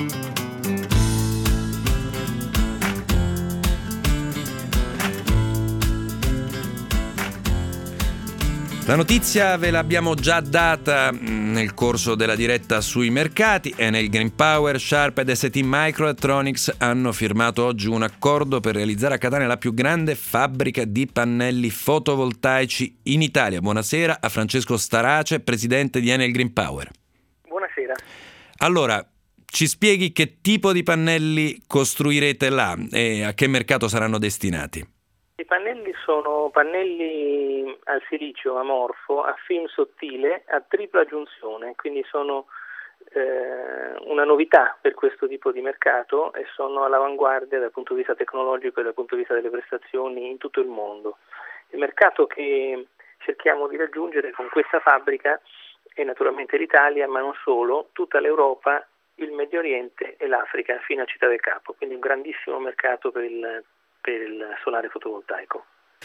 La notizia ve l'abbiamo già data nel corso della diretta sui mercati. Enel Green Power, Sharp ed S T Microelectronics hanno firmato oggi un accordo per realizzare a Catania la più grande fabbrica di pannelli fotovoltaici in Italia. Buonasera a Francesco Starace, presidente di Enel Green Power. Buonasera. Allora, ci spieghi che tipo di pannelli costruirete là e a che mercato saranno destinati? I pannelli sono pannelli al silicio amorfo, a film sottile, a tripla giunzione, quindi sono eh, una novità per questo tipo di mercato e sono all'avanguardia dal punto di vista tecnologico e dal punto di vista delle prestazioni in tutto il mondo. Il mercato che cerchiamo di raggiungere con questa fabbrica è naturalmente l'Italia, ma non solo, tutta l'Europa, il Medio Oriente e l'Africa fino a Città del Capo, quindi un grandissimo mercato per il per il solare fotovoltaico.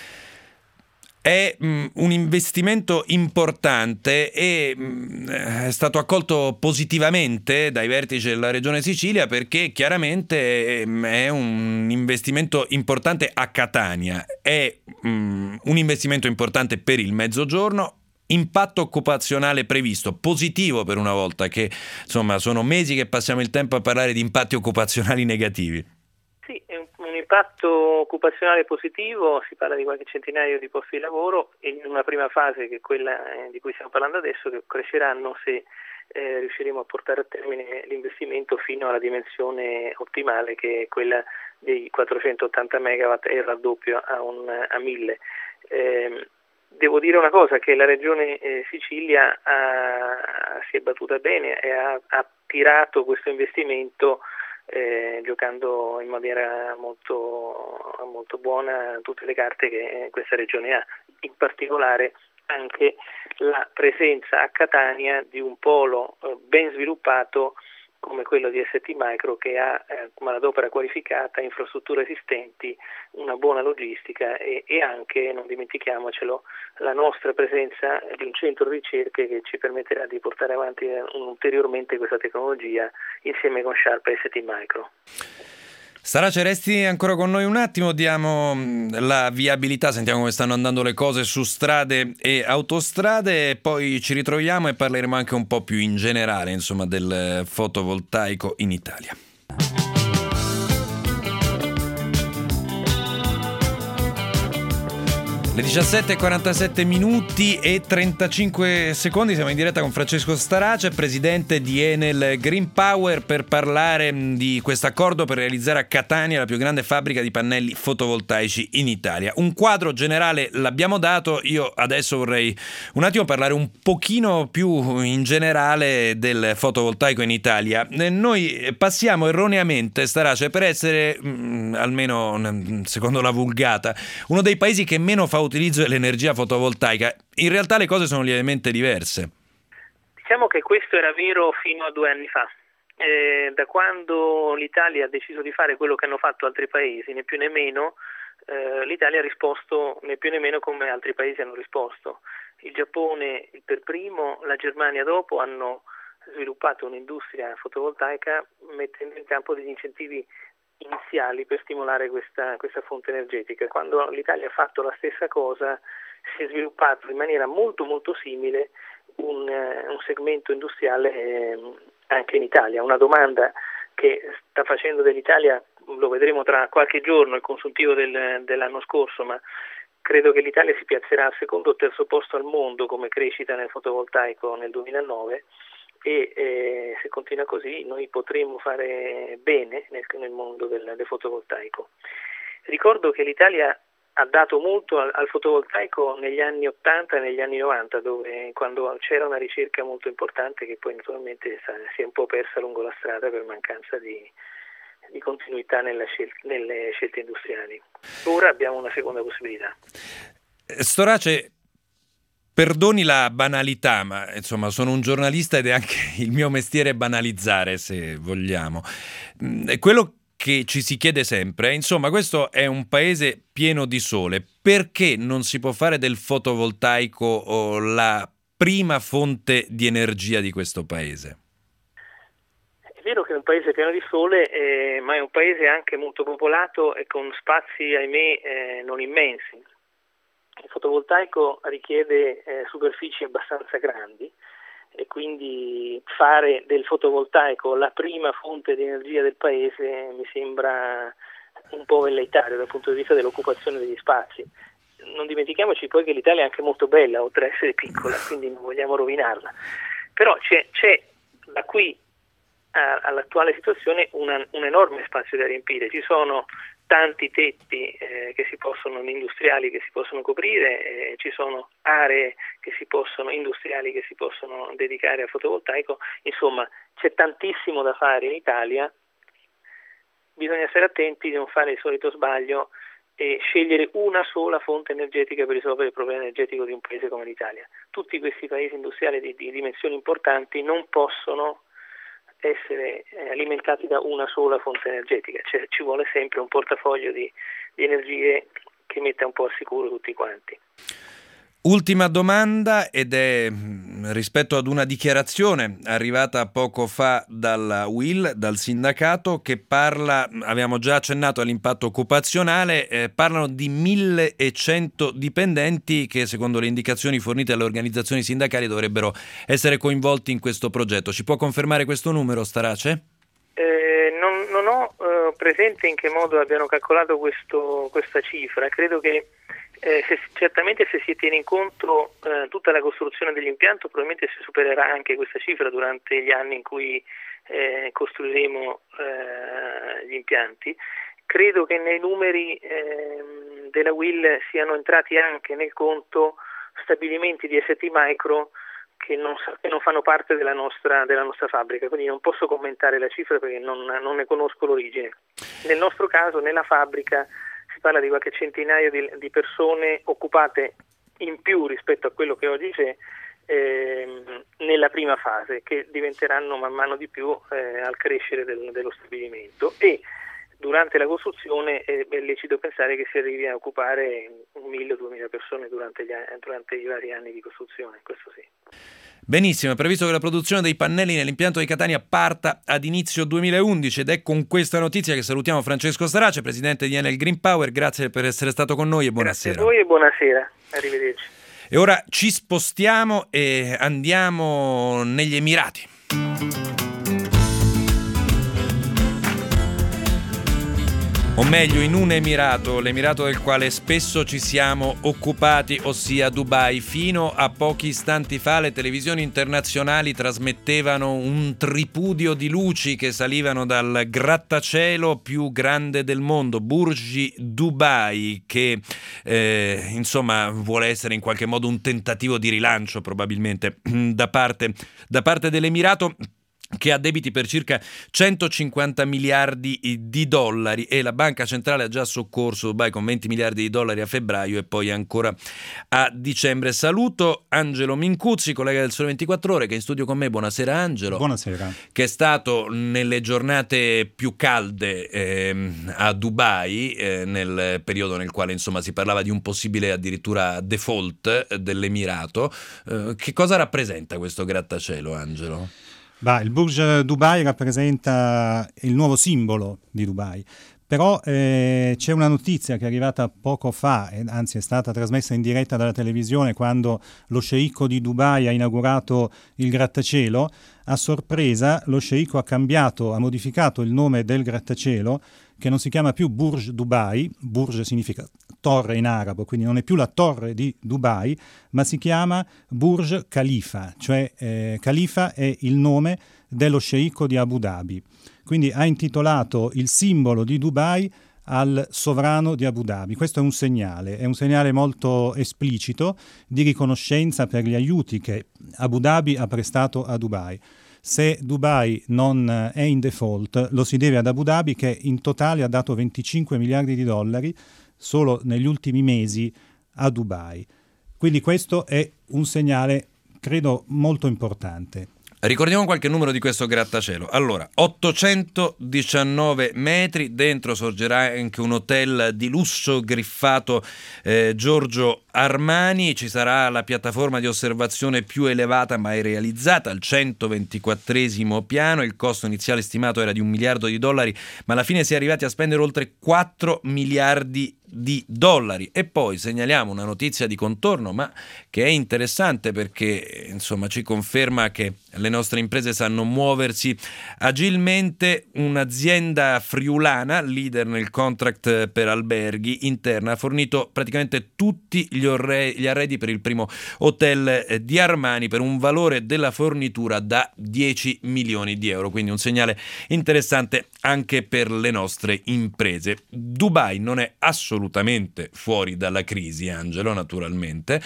È mh, un investimento importante e mh, è stato accolto positivamente dai vertici della Regione Sicilia perché chiaramente mh, è un investimento importante a Catania, è mh, un investimento importante per il Mezzogiorno. Impatto occupazionale previsto, positivo per una volta, che insomma sono mesi che passiamo il tempo a parlare di impatti occupazionali negativi. Sì, è un, un impatto occupazionale positivo, si parla di qualche centinaio di posti di lavoro e in una prima fase, che è quella eh, di cui stiamo parlando adesso, che cresceranno se eh, riusciremo a portare a termine l'investimento fino alla dimensione ottimale, che è quella dei quattrocentottanta megawatt e il raddoppio a, un, a mille. Eh, devo dire una cosa, che la Regione eh, Sicilia ha, si è battuta bene e ha, ha tirato questo investimento Eh, giocando in maniera molto, molto buona tutte le carte che questa regione ha, in particolare anche la presenza a Catania di un polo eh, ben sviluppato come quello di S T Micro, che ha eh, manodopera qualificata, infrastrutture esistenti, una buona logistica e, e anche, non dimentichiamocelo, la nostra presenza di un centro di ricerche che ci permetterà di portare avanti ulteriormente questa tecnologia insieme con Sharp e S T Micro. Starace, resti ancora con noi un attimo, diamo la viabilità, sentiamo come stanno andando le cose su strade e autostrade e poi ci ritroviamo e parleremo anche un po' più in generale, insomma, del fotovoltaico in Italia. Le diciassette e quarantasette minuti e trentacinque secondi, siamo in diretta con Francesco Starace, presidente di Enel Green Power, per parlare di questo accordo per realizzare a Catania la più grande fabbrica di pannelli fotovoltaici in Italia. Un quadro generale l'abbiamo dato, io adesso vorrei un attimo parlare un pochino più in generale del fotovoltaico in Italia. Noi passiamo erroneamente, Starace, per essere, mh, almeno secondo la vulgata, uno dei paesi che meno fa utilizzo dell'energia fotovoltaica. In realtà le cose sono lievemente diverse. Diciamo che questo era vero fino a due anni fa. Eh, da quando l'Italia ha deciso di fare quello che hanno fatto altri paesi, né più né meno, eh, l'Italia ha risposto né più né meno come altri paesi hanno risposto. Il Giappone per primo, la Germania dopo, hanno sviluppato un'industria fotovoltaica mettendo in campo degli incentivi iniziali per stimolare questa, questa fonte energetica. Quando l'Italia ha fatto la stessa cosa, si è sviluppato in maniera molto molto simile un, un segmento industriale eh, anche in Italia. Una domanda che sta facendo dell'Italia, lo vedremo tra qualche giorno, il consuntivo del, dell'anno scorso, ma credo che l'Italia si piazzerà al secondo o terzo posto al mondo come crescita nel fotovoltaico nel duemilanove e eh, se continua così noi potremo fare bene nel, nel mondo del, del fotovoltaico. Ricordo che l'Italia ha dato molto al, al fotovoltaico negli anni ottanta e negli anni novanta, dove quando c'era una ricerca molto importante che poi naturalmente si è un po' persa lungo la strada per mancanza di, di continuità nella scel- nelle scelte industriali. Ora abbiamo una seconda possibilità. Storace, perdoni la banalità, ma insomma sono un giornalista ed è anche il mio mestiere banalizzare, se vogliamo. Quello che ci si chiede sempre, insomma, questo è un paese pieno di sole, perché non si può fare del fotovoltaico o la prima fonte di energia di questo paese? È vero che è un paese pieno di sole, eh, ma è un paese anche molto popolato e con spazi, ahimè, eh, non immensi. Il fotovoltaico richiede eh, superfici abbastanza grandi e quindi fare del fotovoltaico la prima fonte di energia del paese mi sembra un po' velleitario dal punto di vista dell'occupazione degli spazi. Non dimentichiamoci poi che l'Italia è anche molto bella, oltre ad essere piccola, quindi non vogliamo rovinarla. Però c'è, c'è da qui a, all'attuale situazione una, un enorme spazio da riempire. Ci sono tanti tetti eh, che si possono, industriali che si possono coprire, eh, ci sono aree che si possono, industriali che si possono dedicare al fotovoltaico, insomma c'è tantissimo da fare in Italia, bisogna stare attenti di non fare il solito sbaglio e scegliere una sola fonte energetica per risolvere il problema energetico di un paese come l'Italia. Tutti questi paesi industriali di, di dimensioni importanti non possono essere alimentati da una sola fonte energetica, cioè, ci vuole sempre un portafoglio di, di energie che metta un po' al sicuro tutti quanti. Ultima domanda, ed è rispetto ad una dichiarazione arrivata poco fa dalla U I L, dal sindacato, che parla, abbiamo già accennato all'impatto occupazionale, eh, parlano di millecento dipendenti che secondo le indicazioni fornite alle organizzazioni sindacali dovrebbero essere coinvolti in questo progetto. Ci può confermare questo numero, Starace? Eh, non, non ho eh, presente in che modo abbiano calcolato questo, questa cifra, credo che Eh, se, certamente se si tiene in conto eh, tutta la costruzione dell'impianto probabilmente si supererà anche questa cifra durante gli anni in cui eh, costruiremo eh, gli impianti. Credo che nei numeri eh, della U I L siano entrati anche nel conto stabilimenti di S T Micro che non, che non fanno parte della nostra, della nostra fabbrica, quindi non posso commentare la cifra perché non, non ne conosco l'origine. Nel nostro caso, nella fabbrica si parla di qualche centinaio di, di persone occupate in più rispetto a quello che oggi c'è ehm, nella prima fase, che diventeranno man mano di più eh, al crescere del, dello stabilimento, e durante la costruzione è lecito pensare che si arrivi a occupare un mille o duemila persone durante, gli, durante i vari anni di costruzione, questo sì. Benissimo, è previsto che la produzione dei pannelli nell'impianto di Catania parta ad inizio duemilaundici ed è con questa notizia che salutiamo Francesco Starace, presidente di Enel Green Power. Grazie per essere stato con noi e buonasera. Grazie a voi e buonasera, arrivederci. E ora ci spostiamo e andiamo negli Emirati. O meglio, in un emirato, l'emirato del quale spesso ci siamo occupati, ossia Dubai. Fino a pochi istanti fa le televisioni internazionali trasmettevano un tripudio di luci che salivano dal grattacielo più grande del mondo, Burj Dubai, che eh, insomma vuole essere in qualche modo un tentativo di rilancio probabilmente da parte, da parte dell'emirato, che ha debiti per circa centocinquanta miliardi di dollari e la banca centrale ha già soccorso Dubai con venti miliardi di dollari a febbraio e poi ancora a dicembre. Saluto Angelo Mincuzzi, collega del Sole ventiquattro Ore, che è in studio con me. Buonasera Angelo. Buonasera. Che è stato nelle giornate più calde eh, a Dubai, eh, nel periodo nel quale insomma si parlava di un possibile addirittura default dell'Emirato. Eh, che cosa rappresenta questo grattacielo, Angelo? Bah, il Burj Dubai rappresenta il nuovo simbolo di Dubai, Però eh, c'è una notizia che è arrivata poco fa, eh, anzi è stata trasmessa in diretta dalla televisione quando lo sceicco di Dubai ha inaugurato il grattacielo. A sorpresa lo sceicco ha cambiato, ha modificato il nome del grattacielo, che non si chiama più Burj Dubai, Burj significa torre in arabo, quindi non è più la torre di Dubai, ma si chiama Burj Khalifa, cioè eh, Khalifa è il nome dello sceicco di Abu Dhabi. Quindi ha intitolato il simbolo di Dubai al sovrano di Abu Dhabi. Questo è un segnale, è un segnale molto esplicito di riconoscenza per gli aiuti che Abu Dhabi ha prestato a Dubai. Se Dubai non è in default, lo si deve ad Abu Dhabi, che in totale ha dato venticinque miliardi di dollari solo negli ultimi mesi a Dubai. Quindi questo è un segnale, credo, molto importante. Ricordiamo qualche numero di questo grattacielo. Allora, ottocentodiciannove metri, dentro sorgerà anche un hotel di lusso griffato eh, Giorgio Armani, ci sarà la piattaforma di osservazione più elevata mai realizzata, al centoventiquattresimo piano, il costo iniziale stimato era di un miliardo di dollari, ma alla fine si è arrivati a spendere oltre quattro miliardi di dollari. E poi segnaliamo una notizia di contorno, ma che è interessante perché insomma ci conferma che le nostre imprese sanno muoversi agilmente. Un'azienda friulana, leader nel contract per alberghi interna, ha fornito praticamente tutti gli, orre- gli arredi per il primo hotel di Armani per un valore della fornitura da dieci milioni di euro, quindi un segnale interessante anche per le nostre imprese. Dubai non è assolutamente fuori dalla crisi, Angelo, naturalmente.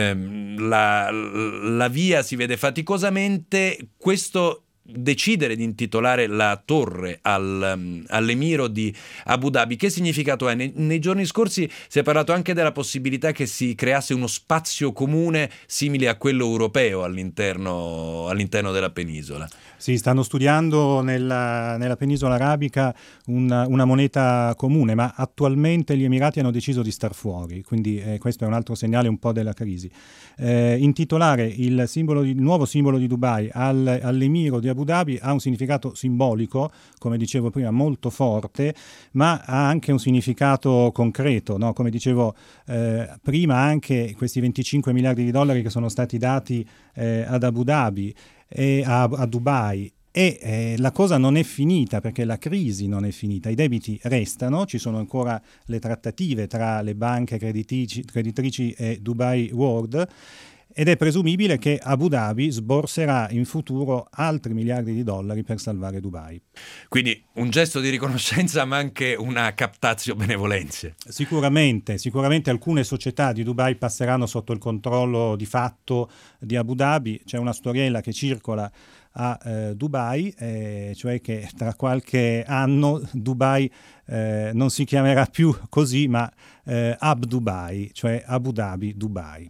Ehm, la, la via si vede faticosamente. Questo decidere di intitolare la torre al, all'emiro di Abu Dhabi, che significato ha? Nei, nei giorni scorsi si è parlato anche della possibilità che si creasse uno spazio comune simile a quello europeo all'interno, all'interno della penisola. Sì, stanno studiando nella, nella penisola arabica una, una moneta comune, ma attualmente gli Emirati hanno deciso di star fuori, quindi eh, questo è un altro segnale un po' della crisi. Eh, intitolare il, simbolo di, il nuovo simbolo di Dubai al, all'emiro di Abu Dhabi ha un significato simbolico, come dicevo prima, molto forte, ma ha anche un significato concreto, no? Come dicevo eh, prima, anche questi venticinque miliardi di dollari che sono stati dati eh, ad Abu Dhabi e a, a Dubai. E eh, la cosa non è finita, perché la crisi non è finita, i debiti restano, ci sono ancora le trattative tra le banche creditrici, creditrici e Dubai World, ed è presumibile che Abu Dhabi sborserà in futuro altri miliardi di dollari per salvare Dubai. Quindi un gesto di riconoscenza, ma anche una captatio benevolenze. Sicuramente, sicuramente alcune società di Dubai passeranno sotto il controllo di fatto di Abu Dhabi. C'è una storiella che circola a eh, Dubai, eh, cioè che tra qualche anno Dubai eh, non si chiamerà più così, ma eh, Ab Dubai, cioè Abu Dhabi Dubai.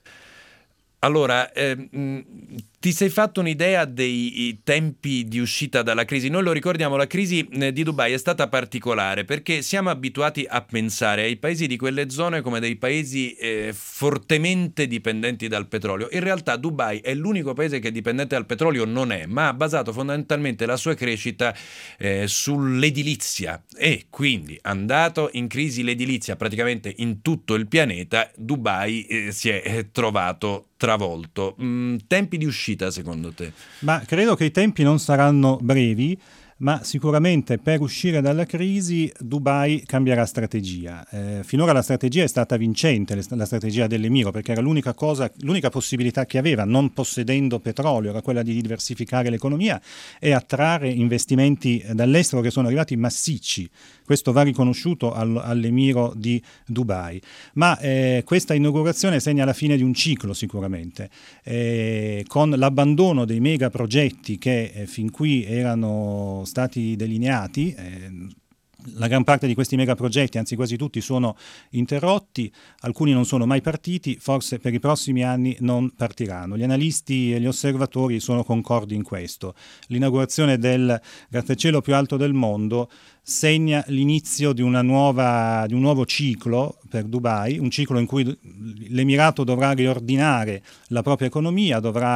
Allora, eh, ti sei fatto un'idea dei tempi di uscita dalla crisi? Noi lo ricordiamo, la crisi di Dubai è stata particolare perché siamo abituati a pensare ai paesi di quelle zone come dei paesi eh, fortemente dipendenti dal petrolio. In realtà Dubai è l'unico paese che dipendente dal petrolio non è, ma ha basato fondamentalmente la sua crescita eh, sull'edilizia, e quindi, andato in crisi l'edilizia praticamente in tutto il pianeta, Dubai eh, si è eh, trovato travolto. Mm, tempi di uscita secondo te? Ma credo che i tempi non saranno brevi, ma sicuramente per uscire dalla crisi Dubai cambierà strategia. Eh, finora la strategia è stata vincente, la strategia dell'emiro, perché era l'unica cosa, l'unica possibilità che aveva, non possedendo petrolio, era quella di diversificare l'economia e attrarre investimenti dall'estero che sono arrivati massicci. Questo va riconosciuto al, all'emiro di Dubai. Ma eh, questa inaugurazione segna la fine di un ciclo sicuramente, eh, con l'abbandono dei mega progetti che eh, fin qui erano stati delineati. Eh, la gran parte di questi megaprogetti, anzi quasi tutti, sono interrotti, alcuni non sono mai partiti, forse per i prossimi anni non partiranno. Gli analisti e gli osservatori sono concordi in questo. L'inaugurazione del grattacielo più alto del mondo segna l'inizio di una nuova, di un nuovo ciclo per Dubai, un ciclo in cui l'Emirato dovrà riordinare la propria economia, dovrà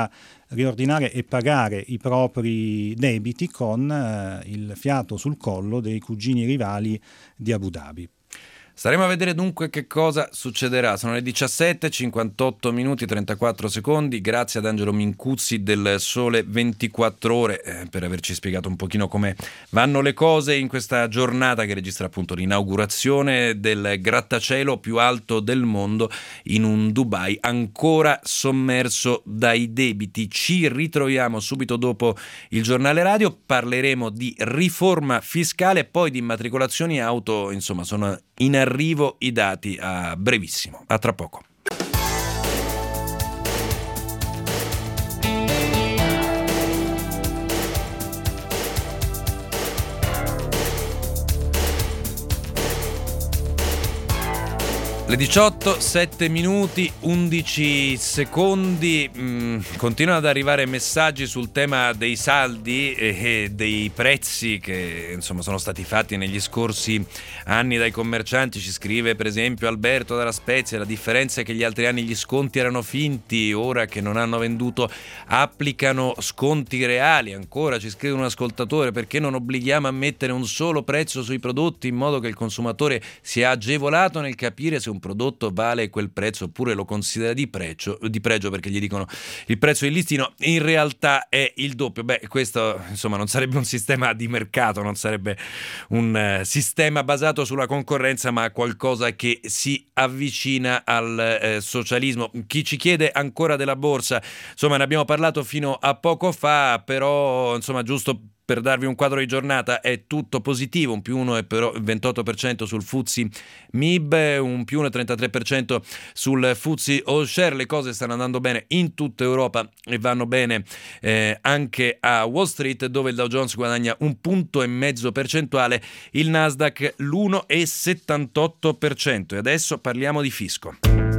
riordinare e pagare i propri debiti con eh, il fiato sul collo dei cugini rivali di Abu Dhabi. Staremo a vedere dunque che cosa succederà. Sono le diciassette, cinquantotto minuti, trentaquattro secondi. Grazie ad Angelo Mincuzzi del Sole ventiquattro Ore eh, per averci spiegato un pochino come vanno le cose in questa giornata che registra appunto l'inaugurazione del grattacielo più alto del mondo in un Dubai ancora sommerso dai debiti. Ci ritroviamo subito dopo il giornale radio, parleremo di riforma fiscale e poi di immatricolazioni auto, insomma sono in arrivo i dati a brevissimo. A tra poco. Le diciotto, sette minuti, undici secondi, mm, continuano ad arrivare messaggi sul tema dei saldi e, e dei prezzi che insomma sono stati fatti negli scorsi anni dai commercianti. Ci scrive per esempio Alberto dalla Spezia: la differenza è che gli altri anni gli sconti erano finti, ora che non hanno venduto applicano sconti reali. Ancora ci scrive un ascoltatore: perché non obblighiamo a mettere un solo prezzo sui prodotti in modo che il consumatore sia agevolato nel capire se un prodotto vale quel prezzo oppure lo considera di pregio, di pregio perché gli dicono il prezzo in listino in realtà è il doppio. Beh, questo insomma non sarebbe un sistema di mercato, non sarebbe un uh, sistema basato sulla concorrenza, ma qualcosa che si avvicina al uh, socialismo. Chi ci chiede ancora della borsa, insomma ne abbiamo parlato fino a poco fa, però insomma giusto per darvi un quadro di giornata è tutto positivo, un più uno e però ventotto per cento sul F T S E M I B, un più uno e trentatré per cento sul F T S E All Share. Le cose stanno andando bene in tutta Europa e vanno bene eh, anche a Wall Street, dove il Dow Jones guadagna un punto e mezzo percentuale, il Nasdaq l'uno virgola settantotto per cento. E adesso parliamo di fisco.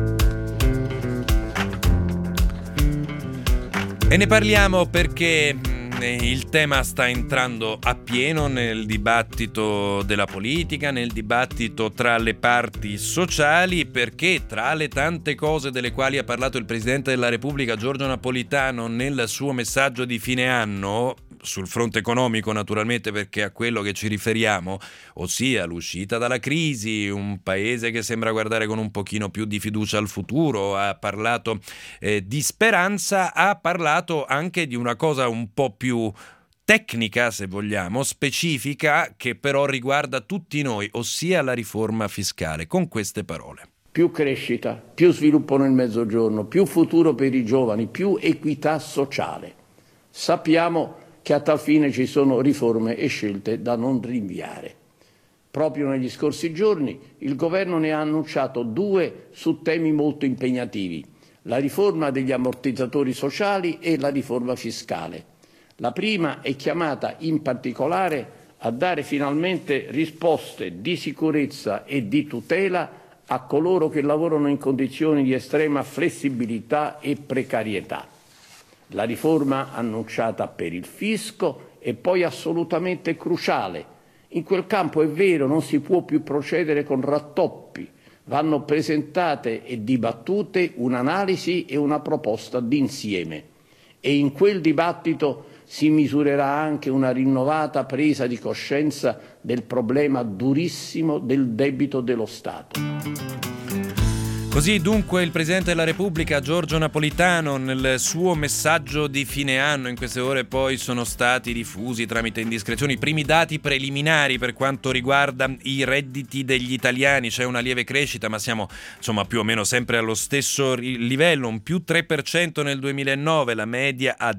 E ne parliamo perché il tema sta entrando appieno nel dibattito della politica, nel dibattito tra le parti sociali, perché tra le tante cose delle quali ha parlato il Presidente della Repubblica Giorgio Napolitano nel suo messaggio di fine anno, sul fronte economico naturalmente perché a quello che ci riferiamo, ossia l'uscita dalla crisi, un paese che sembra guardare con un pochino più di fiducia al futuro, ha parlato eh, di speranza, ha parlato anche di una cosa un po' più tecnica, se vogliamo, specifica, che però riguarda tutti noi, ossia la riforma fiscale, con queste parole. Più crescita, più sviluppo nel Mezzogiorno, più futuro per i giovani, più equità sociale. Sappiamo che a tal fine ci sono riforme e scelte da non rinviare. Proprio negli scorsi giorni il Governo ne ha annunciato due su temi molto impegnativi: la riforma degli ammortizzatori sociali e la riforma fiscale. La prima è chiamata in particolare a dare finalmente risposte di sicurezza e di tutela a coloro che lavorano in condizioni di estrema flessibilità e precarietà. La riforma annunciata per il fisco è poi assolutamente cruciale. In quel campo, è vero, non si può più procedere con rattoppi. Vanno presentate e dibattute un'analisi e una proposta d'insieme. E in quel dibattito si misurerà anche una rinnovata presa di coscienza del problema durissimo del debito dello Stato. Così dunque il Presidente della Repubblica Giorgio Napolitano nel suo messaggio di fine anno. In queste ore poi sono stati diffusi tramite indiscrezioni i primi dati preliminari per quanto riguarda i redditi degli italiani. C'è una lieve crescita, ma siamo insomma più o meno sempre allo stesso livello, un più tre per cento nel duemilanove, la media a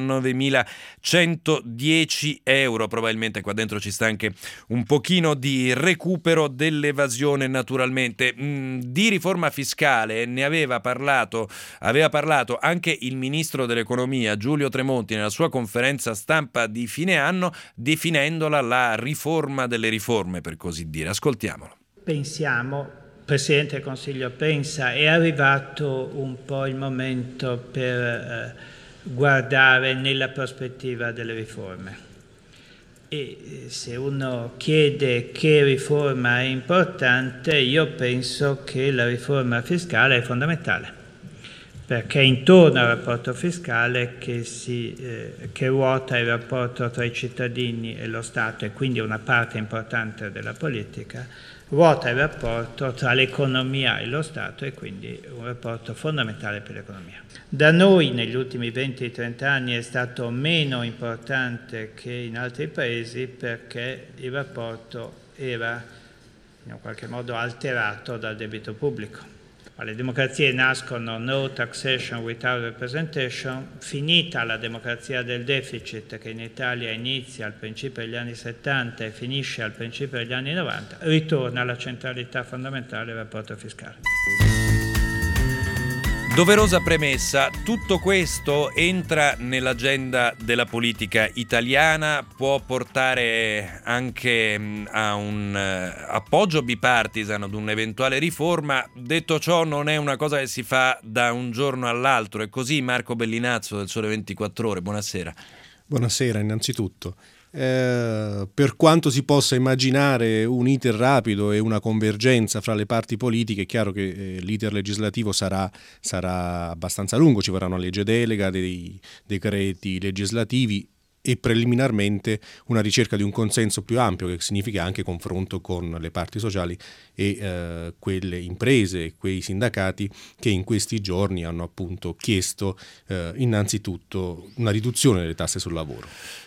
diciannovemilacentodieci euro. Probabilmente qua dentro ci sta anche un pochino di recupero dell'evasione naturalmente. Mm, di riforma fiscale ne aveva parlato, aveva parlato anche il ministro dell'economia Giulio Tremonti nella sua conferenza stampa di fine anno, definendola la riforma delle riforme, per così dire. Ascoltiamolo. Pensiamo, Presidente del Consiglio pensa, è arrivato un po' il momento per eh, guardare nella prospettiva delle riforme. E se uno chiede che riforma è importante, io penso che la riforma fiscale è fondamentale, perché è intorno al rapporto fiscale che, si, eh, che ruota il rapporto tra i cittadini e lo Stato, e quindi una parte importante della politica, ruota il rapporto tra l'economia e lo Stato, e quindi un rapporto fondamentale per l'economia. Da noi negli ultimi venti trenta anni è stato meno importante che in altri paesi, perché il rapporto era in qualche modo alterato dal debito pubblico. Le democrazie nascono no taxation without representation. Finita la democrazia del deficit, che in Italia inizia al principio degli anni settanta e finisce al principio degli anni novanta, ritorna la centralità fondamentale del rapporto fiscale. Doverosa premessa, tutto questo entra nell'agenda della politica italiana, può portare anche a un appoggio bipartisan ad un'eventuale riforma. Detto ciò, non è una cosa che si fa da un giorno all'altro. È così, Marco Bellinazzo del Sole ventiquattro Ore, buonasera. Buonasera innanzitutto. Eh, per quanto si possa immaginare un iter rapido e una convergenza fra le parti politiche, è chiaro che eh, l'iter legislativo sarà, sarà abbastanza lungo, ci vorrà una legge delega, dei decreti legislativi e preliminarmente una ricerca di un consenso più ampio, che significa anche confronto con le parti sociali e eh, quelle imprese, quei sindacati che in questi giorni hanno appunto chiesto eh, innanzitutto una riduzione delle tasse sul lavoro.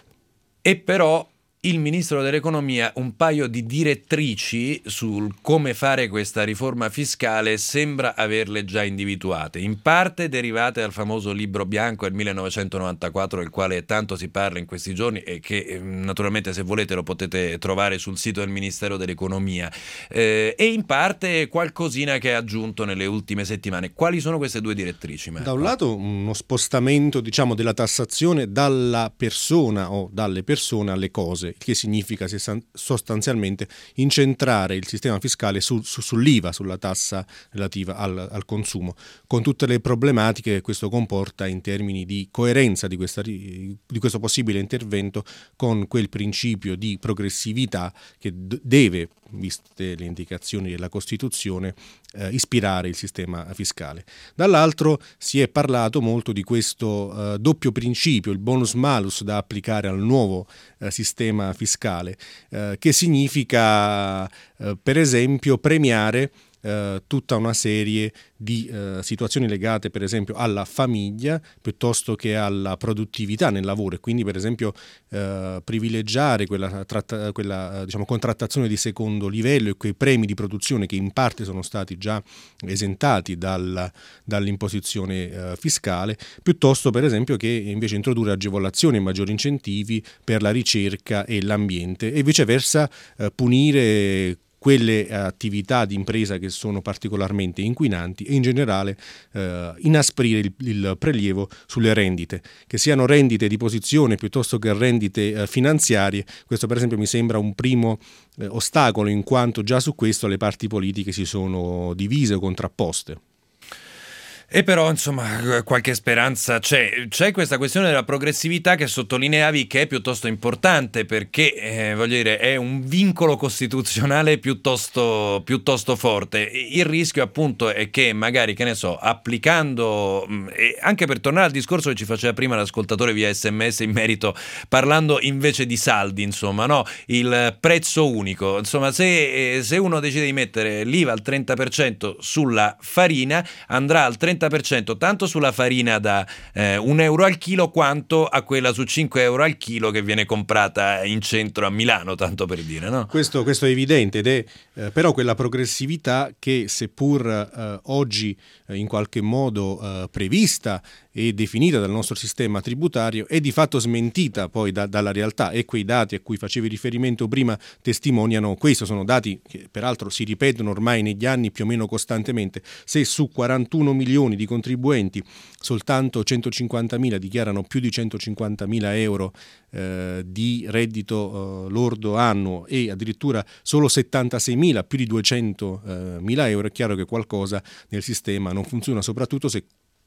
E però il Ministro dell'Economia un paio di direttrici sul come fare questa riforma fiscale sembra averle già individuate, in parte derivate dal famoso libro bianco del millenovecentonovantaquattro, del quale tanto si parla in questi giorni e che naturalmente, se volete, lo potete trovare sul sito del Ministero dell'Economia, eh, e in parte qualcosina che ha aggiunto nelle ultime settimane. Quali sono queste due direttrici, Marco? Da un lato uno spostamento, diciamo, della tassazione dalla persona o dalle persone alle cose, che significa sostanzialmente incentrare il sistema fiscale su, su, sull'I V A, sulla tassa relativa al, al consumo, con tutte le problematiche che questo comporta in termini di coerenza di, questa, di questo possibile intervento con quel principio di progressività che d- deve, viste le indicazioni della Costituzione, eh, ispirare il sistema fiscale. Dall'altro si è parlato molto di questo eh, doppio principio, il bonus malus da applicare al nuovo eh, sistema fiscale, eh, che significa eh, per esempio premiare eh, tutta una serie di eh, situazioni legate per esempio alla famiglia piuttosto che alla produttività nel lavoro, e quindi per esempio eh, privilegiare quella, tratta, quella diciamo, contrattazione di secondo livello e quei premi di produzione che in parte sono stati già esentati dal, dall'imposizione eh, fiscale, piuttosto per esempio che invece introdurre agevolazioni e maggiori incentivi per la ricerca e l'ambiente, e viceversa eh, punire quelle attività di impresa che sono particolarmente inquinanti e in generale eh, inasprire il, il prelievo sulle rendite, che siano rendite di posizione piuttosto che rendite eh, finanziarie. Questo per esempio mi sembra un primo eh, ostacolo, in quanto già su questo le parti politiche si sono divise o contrapposte. E però, insomma, qualche speranza c'è. C'è questa questione della progressività che sottolineavi, che è piuttosto importante, perché, eh, voglio dire, è un vincolo costituzionale piuttosto, piuttosto forte. Il rischio, appunto, è che magari, che ne so, applicando, e anche per tornare al discorso che ci faceva prima l'ascoltatore via sms in merito, parlando invece di saldi, insomma, no? Il prezzo unico. Insomma, se, se uno decide di mettere l'I V A al trenta per cento sulla farina, andrà al trenta per cento tanto sulla farina da eh, un euro al chilo quanto a quella su cinque euro al chilo che viene comprata in centro a Milano, tanto per dire, no? Questo, questo è evidente, ed è eh, però quella progressività che, seppur eh, oggi eh, in qualche modo eh, prevista e definita dal nostro sistema tributario, è di fatto smentita poi da, dalla realtà, e quei dati a cui facevi riferimento prima testimoniano questo. Sono dati che peraltro si ripetono ormai negli anni più o meno costantemente. Se su quarantuno milioni di contribuenti soltanto centocinquantamila dichiarano più di centocinquantamila euro eh, di reddito eh, lordo annuo, e addirittura solo settantaseimila più di duecentomila euro, è chiaro che qualcosa nel sistema non funziona, soprattutto se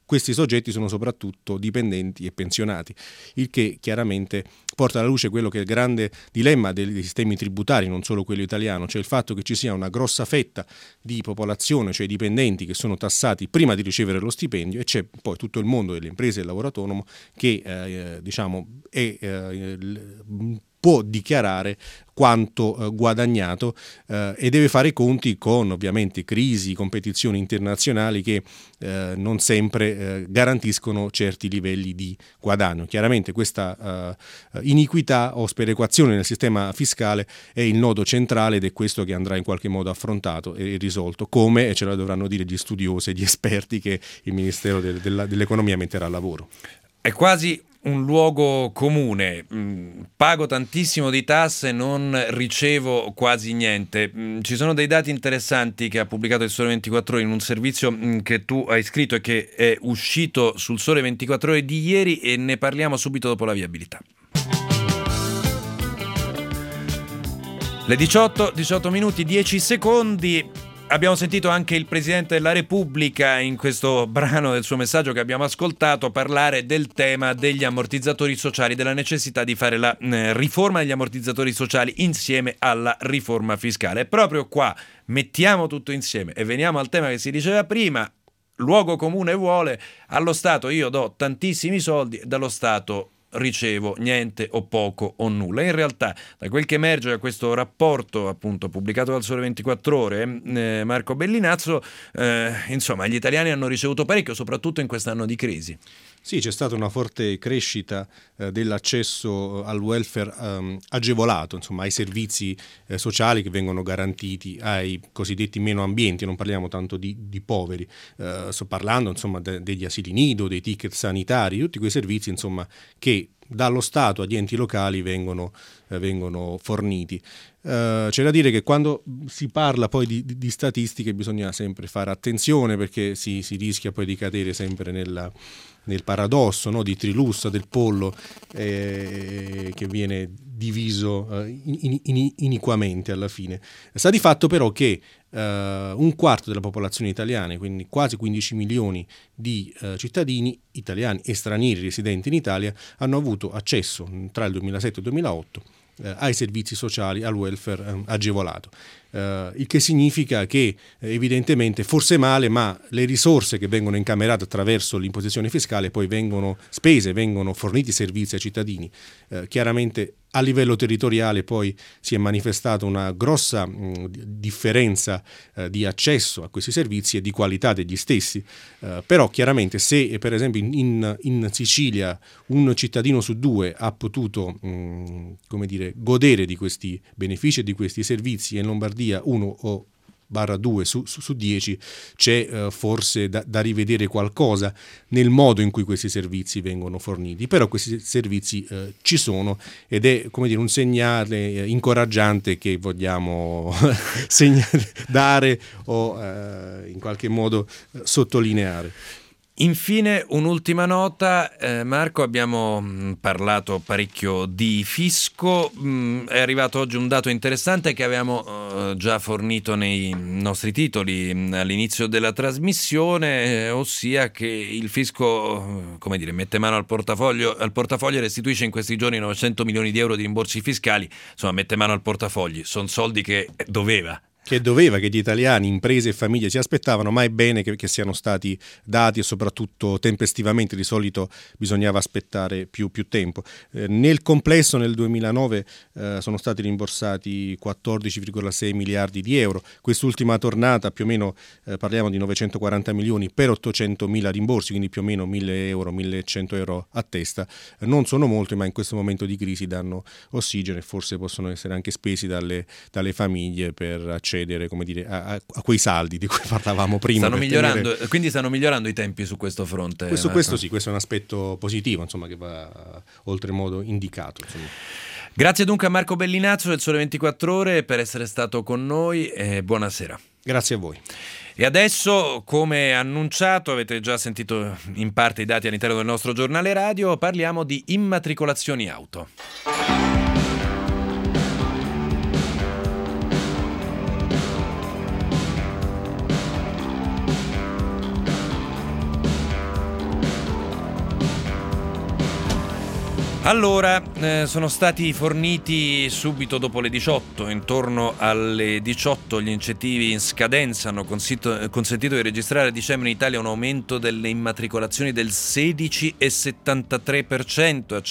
questi soggetti sono soprattutto dipendenti e pensionati, il che chiaramente porta alla luce quello che è il grande dilemma dei, dei sistemi tributari, non solo quello italiano, cioè il fatto che ci sia una grossa fetta di popolazione, cioè dipendenti che sono tassati prima di ricevere lo stipendio, e c'è poi tutto il mondo delle imprese e del lavoro autonomo che eh, diciamo è, eh, può dichiarare quanto eh, guadagnato eh, e deve fare i conti con ovviamente crisi, competizioni internazionali che eh, non sempre eh, garantiscono certi livelli di guadagno. Chiaramente questa eh, iniquità o sperequazione nel sistema fiscale è il nodo centrale ed è questo che andrà in qualche modo affrontato e risolto, come ce lo dovranno dire gli studiosi e gli esperti che il Ministero del, della, dell'Economia metterà al lavoro. È quasi un luogo comune, pago tantissimo di tasse, non ricevo quasi niente. Ci sono dei dati interessanti che ha pubblicato il Sole ventiquattro Ore in un servizio che tu hai scritto e che è uscito sul Sole ventiquattro Ore di ieri, e ne parliamo subito dopo la viabilità. Le diciotto, diciotto minuti, dieci secondi. Abbiamo sentito anche il Presidente della Repubblica in questo brano del suo messaggio che abbiamo ascoltato parlare del tema degli ammortizzatori sociali, della necessità di fare la eh, riforma degli ammortizzatori sociali insieme alla riforma fiscale. E proprio qua mettiamo tutto insieme e veniamo al tema che si diceva prima: luogo comune vuole, allo Stato io do tantissimi soldi, dallo Stato ricevo niente o poco o nulla. In realtà, da quel che emerge da questo rapporto appunto pubblicato dal Sole ventiquattro Ore, eh, Marco Bellinazzo, eh, insomma, gli italiani hanno ricevuto parecchio, soprattutto in quest'anno di crisi. Sì, c'è stata una forte crescita eh, dell'accesso al welfare ehm, agevolato, insomma, ai servizi eh, sociali che vengono garantiti ai cosiddetti meno ambienti. Non parliamo tanto di, di poveri, eh, sto parlando insomma de, degli asili nido, dei ticket sanitari, tutti quei servizi insomma che dallo Stato agli enti locali vengono, eh, vengono forniti. Uh, c'è da dire che quando si parla poi di, di, di statistiche bisogna sempre fare attenzione, perché si, si rischia poi di cadere sempre nella, nel paradosso, no? Di Trilussa, del pollo eh, che viene diviso uh, in, in, iniquamente alla fine. Sta di fatto però che uh, un quarto della popolazione italiana, quindi quasi quindici milioni di uh, cittadini italiani e stranieri residenti in Italia, hanno avuto accesso tra il duemilasette e il duemilaotto Eh, ai servizi sociali, al welfare eh, agevolato, eh, il che significa che eh, evidentemente, forse male, ma le risorse che vengono incamerate attraverso l'imposizione fiscale poi vengono spese, vengono forniti servizi ai cittadini. Eh, chiaramente a livello territoriale poi si è manifestata una grossa mh, differenza eh, di accesso a questi servizi e di qualità degli stessi, eh, però chiaramente se per esempio in, in Sicilia un cittadino su due ha potuto mh, come dire, godere di questi benefici e di questi servizi, e in Lombardia uno o barra due su, su, su dieci, c'è eh, forse da, da rivedere qualcosa nel modo in cui questi servizi vengono forniti. Però questi servizi eh, ci sono, ed è come dire un segnale eh, incoraggiante che vogliamo segnare, dare o eh, in qualche modo eh, sottolineare. Infine un'ultima nota, eh, Marco, abbiamo mh, parlato parecchio di fisco, mh, è arrivato oggi un dato interessante che avevamo uh, già fornito nei nostri titoli mh, all'inizio della trasmissione, eh, ossia che il fisco, come dire, mette mano al portafoglio, al portafoglio e restituisce in questi giorni novecento milioni di euro di rimborsi fiscali, insomma mette mano al portafogli, sono soldi che doveva. Che doveva, che gli italiani, imprese e famiglie si aspettavano, ma è bene che, che siano stati dati, e soprattutto tempestivamente. Di solito bisognava aspettare più, più tempo. Eh, nel complesso nel duemilanove eh, sono stati rimborsati quattordici virgola sei miliardi di euro. Quest'ultima tornata più o meno eh, parliamo di novecentoquaranta milioni per ottocentomila rimborsi, quindi più o meno mille euro, millecento euro a testa. Eh, non sono molti, ma in questo momento di crisi danno ossigeno e forse possono essere anche spesi dalle, dalle famiglie per accedere come dire, a, a quei saldi di cui parlavamo prima. Stanno migliorando, tenere... Quindi stanno migliorando i tempi su questo fronte. Questo, questo sì, questo è un aspetto positivo, insomma, che va oltremodo indicato. Insomma. Grazie dunque a Marco Bellinazzo del Sole ventiquattro Ore per essere stato con noi e buonasera. Grazie a voi. E adesso, come annunciato, avete già sentito in parte i dati all'interno del nostro giornale radio, parliamo di immatricolazioni auto. Allora, eh, sono stati forniti subito dopo le diciotto, intorno alle diciotto, gli incentivi in scadenza hanno consito, consentito di registrare a dicembre in Italia un aumento delle immatricolazioni del sedici virgola settantatré per cento a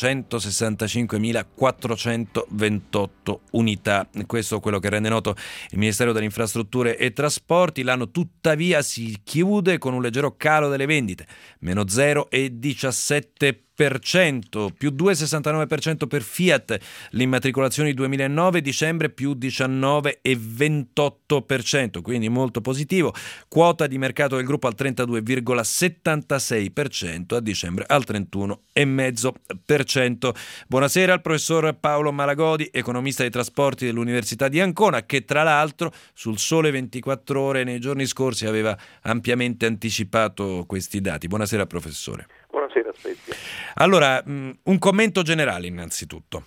centosessantacinquemilaquattrocentoventotto unità. Questo è quello che rende noto il Ministero delle Infrastrutture e Trasporti. L'anno tuttavia si chiude con un leggero calo delle vendite, meno zero virgola diciassette per cento, più due virgola sessantanove per cento per Fiat, le immatricolazioni duemilanove, dicembre più diciannove virgola ventotto per cento, quindi molto positivo. Quota di mercato del gruppo al trentadue virgola settantasei per cento, a dicembre al trentuno virgola cinque per cento. Buonasera al professor Paolo Malagodi, economista dei trasporti dell'Università di Ancona, che tra l'altro sul Sole ventiquattro Ore nei giorni scorsi aveva ampiamente anticipato questi dati. Buonasera professore. Buonasera Spezia. Allora, un commento generale innanzitutto.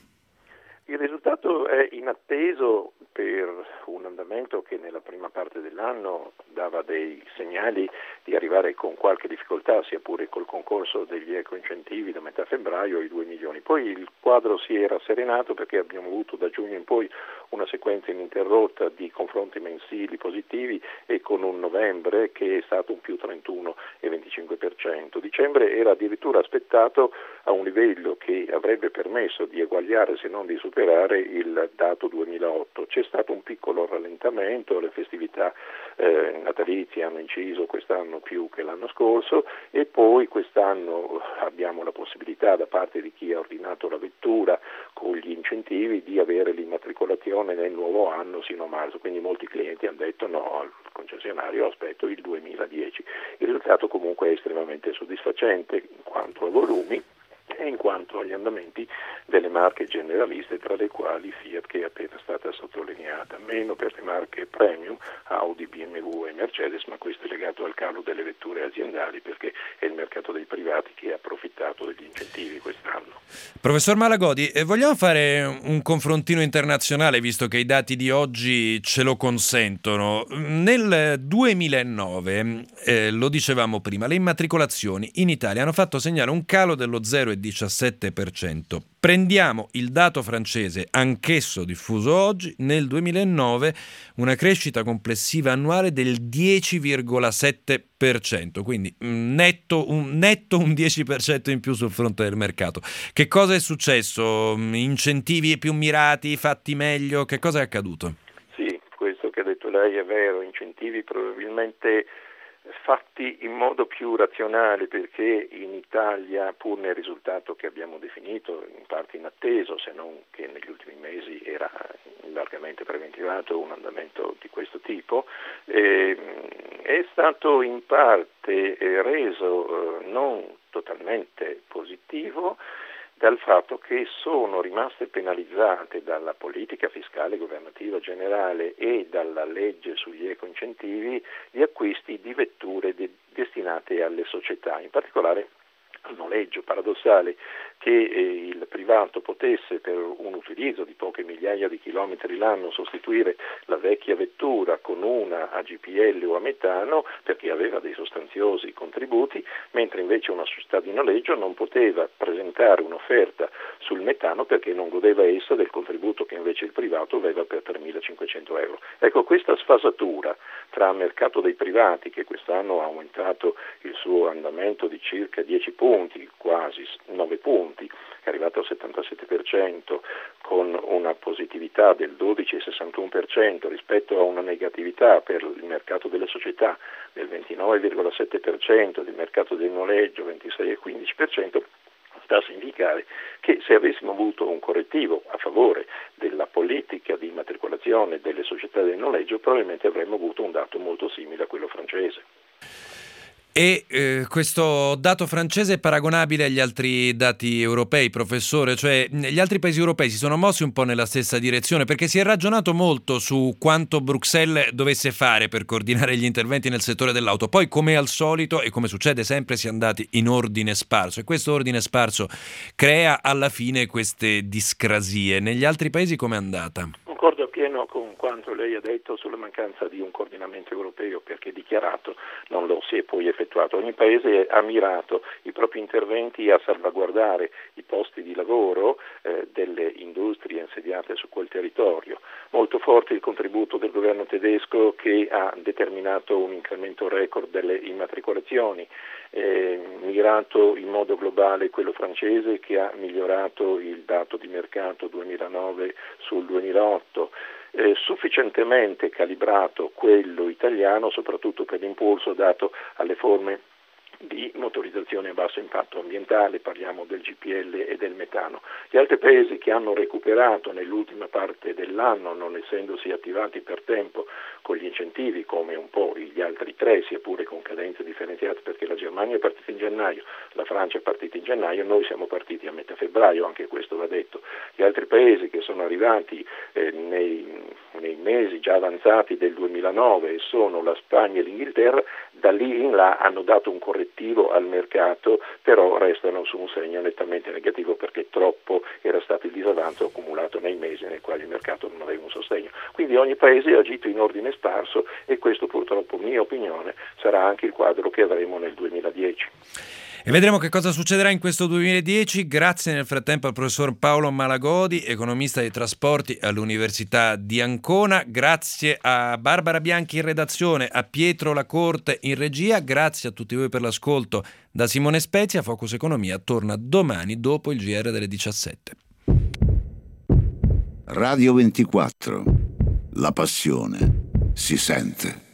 Il risultato è inatteso per un andamento che nella prima parte dell'anno dava dei segnali di arrivare con qualche difficoltà, sia pure col concorso degli ecoincentivi da metà febbraio ai due milioni. Poi il quadro si era serenato perché abbiamo avuto da giugno in poi una sequenza ininterrotta di confronti mensili positivi e con un novembre che è stato un più trentuno virgola venticinque per cento. Dicembre era addirittura aspettato a un livello che avrebbe permesso di eguagliare, se non di superare, il dato duemilaotto. C'è stato un piccolo rallentamento, le festività eh, natalizie hanno inciso quest'anno più che l'anno scorso e poi quest'anno abbiamo la possibilità da parte di chi ha ordinato la vettura con gli incentivi di avere l'immatricolazione nel nuovo anno sino a marzo, quindi molti clienti hanno detto no al concessionario, aspetto il duemiladieci. Il risultato comunque è estremamente soddisfacente in quanto a volumi e in quanto agli andamenti delle marche generaliste, tra le quali Fiat, che è appena stata sottolineata, meno per le marche premium, Audi, B M W e Mercedes, ma questo è legato al calo delle vetture aziendali perché è il mercato dei privati che ha approfittato degli incentivi quest'anno. Professor Malagodi, eh, vogliamo fare un confrontino internazionale, visto che i dati di oggi ce lo consentono. Nel duemilanove, eh, lo dicevamo prima, le immatricolazioni in Italia hanno fatto segnare un calo dello zero virgola diciassette per cento. Prendiamo il dato francese, anch'esso diffuso oggi, nel duemilanove una crescita complessiva annuale del dieci virgola sette per cento, quindi netto un, netto un dieci per cento in più sul fronte del mercato. Che cosa è successo? Incentivi più mirati, fatti meglio? Che cosa è accaduto? Sì, questo che ha detto lei è vero, incentivi probabilmente fatti in modo più razionale, perché in Italia, pur nel risultato che abbiamo definito, in parte inatteso, se non che negli ultimi mesi era largamente preventivato un andamento di questo tipo, eh, è stato in parte eh, reso eh, non totalmente positivo dal fatto che sono rimaste penalizzate dalla politica fiscale governativa generale e dalla legge sugli ecoincentivi gli acquisti di vetture de- destinate alle società, in particolare al noleggio. Paradossale che eh, il privato potesse, per un utilizzo di poche migliaia di chilometri l'anno, sostituire la vecchia vettura con una a G P L o a metano perché aveva dei sostanziosi contributi, mentre invece una società di noleggio non poteva presentare un'offerta sul metano perché non godeva essa del contributo che invece il privato aveva per tremilacinquecento euro. Ecco, questa sfasatura tra mercato dei privati, che quest'anno ha aumentato il suo andamento di circa dieci punti, quasi nove punti, è arrivato al settantasette per cento, con una positività del dodici virgola sessantuno per cento rispetto a una negatività per il mercato delle società del ventinove virgola sette per cento, del mercato del noleggio ventisei virgola quindici per cento, sta a significare che se avessimo avuto un correttivo a favore della politica di immatricolazione delle società del noleggio, probabilmente avremmo avuto un dato molto simile a quello francese. E eh, questo dato francese è paragonabile agli altri dati europei, professore? Cioè, gli altri paesi europei si sono mossi un po' nella stessa direzione, perché si è ragionato molto su quanto Bruxelles dovesse fare per coordinare gli interventi nel settore dell'auto. Poi, come al solito e come succede sempre, si è andati in ordine sparso, e questo ordine sparso crea alla fine queste discrasie. Negli altri paesi com'è andata? Concordo appieno meno con quanto lei ha detto sulla mancanza di un coordinamento europeo, perché dichiarato non lo si è poi effettuato. Ogni paese ha mirato i propri interventi a salvaguardare i posti di lavoro eh, delle industrie insediate su quel territorio. Molto forte il contributo del governo tedesco, che ha determinato un incremento record delle immatricolazioni, eh, mirato in modo globale quello francese, che ha migliorato il dato di mercato duemilanove sul duemilaotto, eh, sufficientemente calibrato quello italiano, soprattutto per l'impulso dato alle forme di motorizzazione a basso impatto ambientale, parliamo del G P L e del metano. Gli altri paesi che hanno recuperato nell'ultima parte dell'anno, non essendosi attivati per tempo con gli incentivi, come un po' gli altri tre, sia pure con cadenze differenziate, perché la Germania è partita in gennaio, la Francia è partita in gennaio, noi siamo partiti a metà febbraio, anche questo va detto. Gli altri paesi che sono arrivati eh, nei, nei mesi già avanzati del duemilanove sono la Spagna e l'Inghilterra, da lì in là hanno dato un correttivo al mercato, però restano su un segno nettamente negativo, perché troppo era stato il disavanzo accumulato nei mesi nei quali il mercato non aveva un sostegno. Quindi ogni paese ha agito in ordine sparso, e questo purtroppo, mia opinione, sarà anche il quadro che avremo nel duemiladieci. E vedremo che cosa succederà in questo duemiladieci. Grazie nel frattempo al professor Paolo Malagodi, economista dei trasporti all'Università di Ancona. Grazie a Barbara Bianchi in redazione, a Pietro Lacorte in regia. Grazie a tutti voi per l'ascolto. Da Simone Spezia, Focus Economia torna domani dopo il G R delle diciassette. Radio ventiquattro. La passione si sente.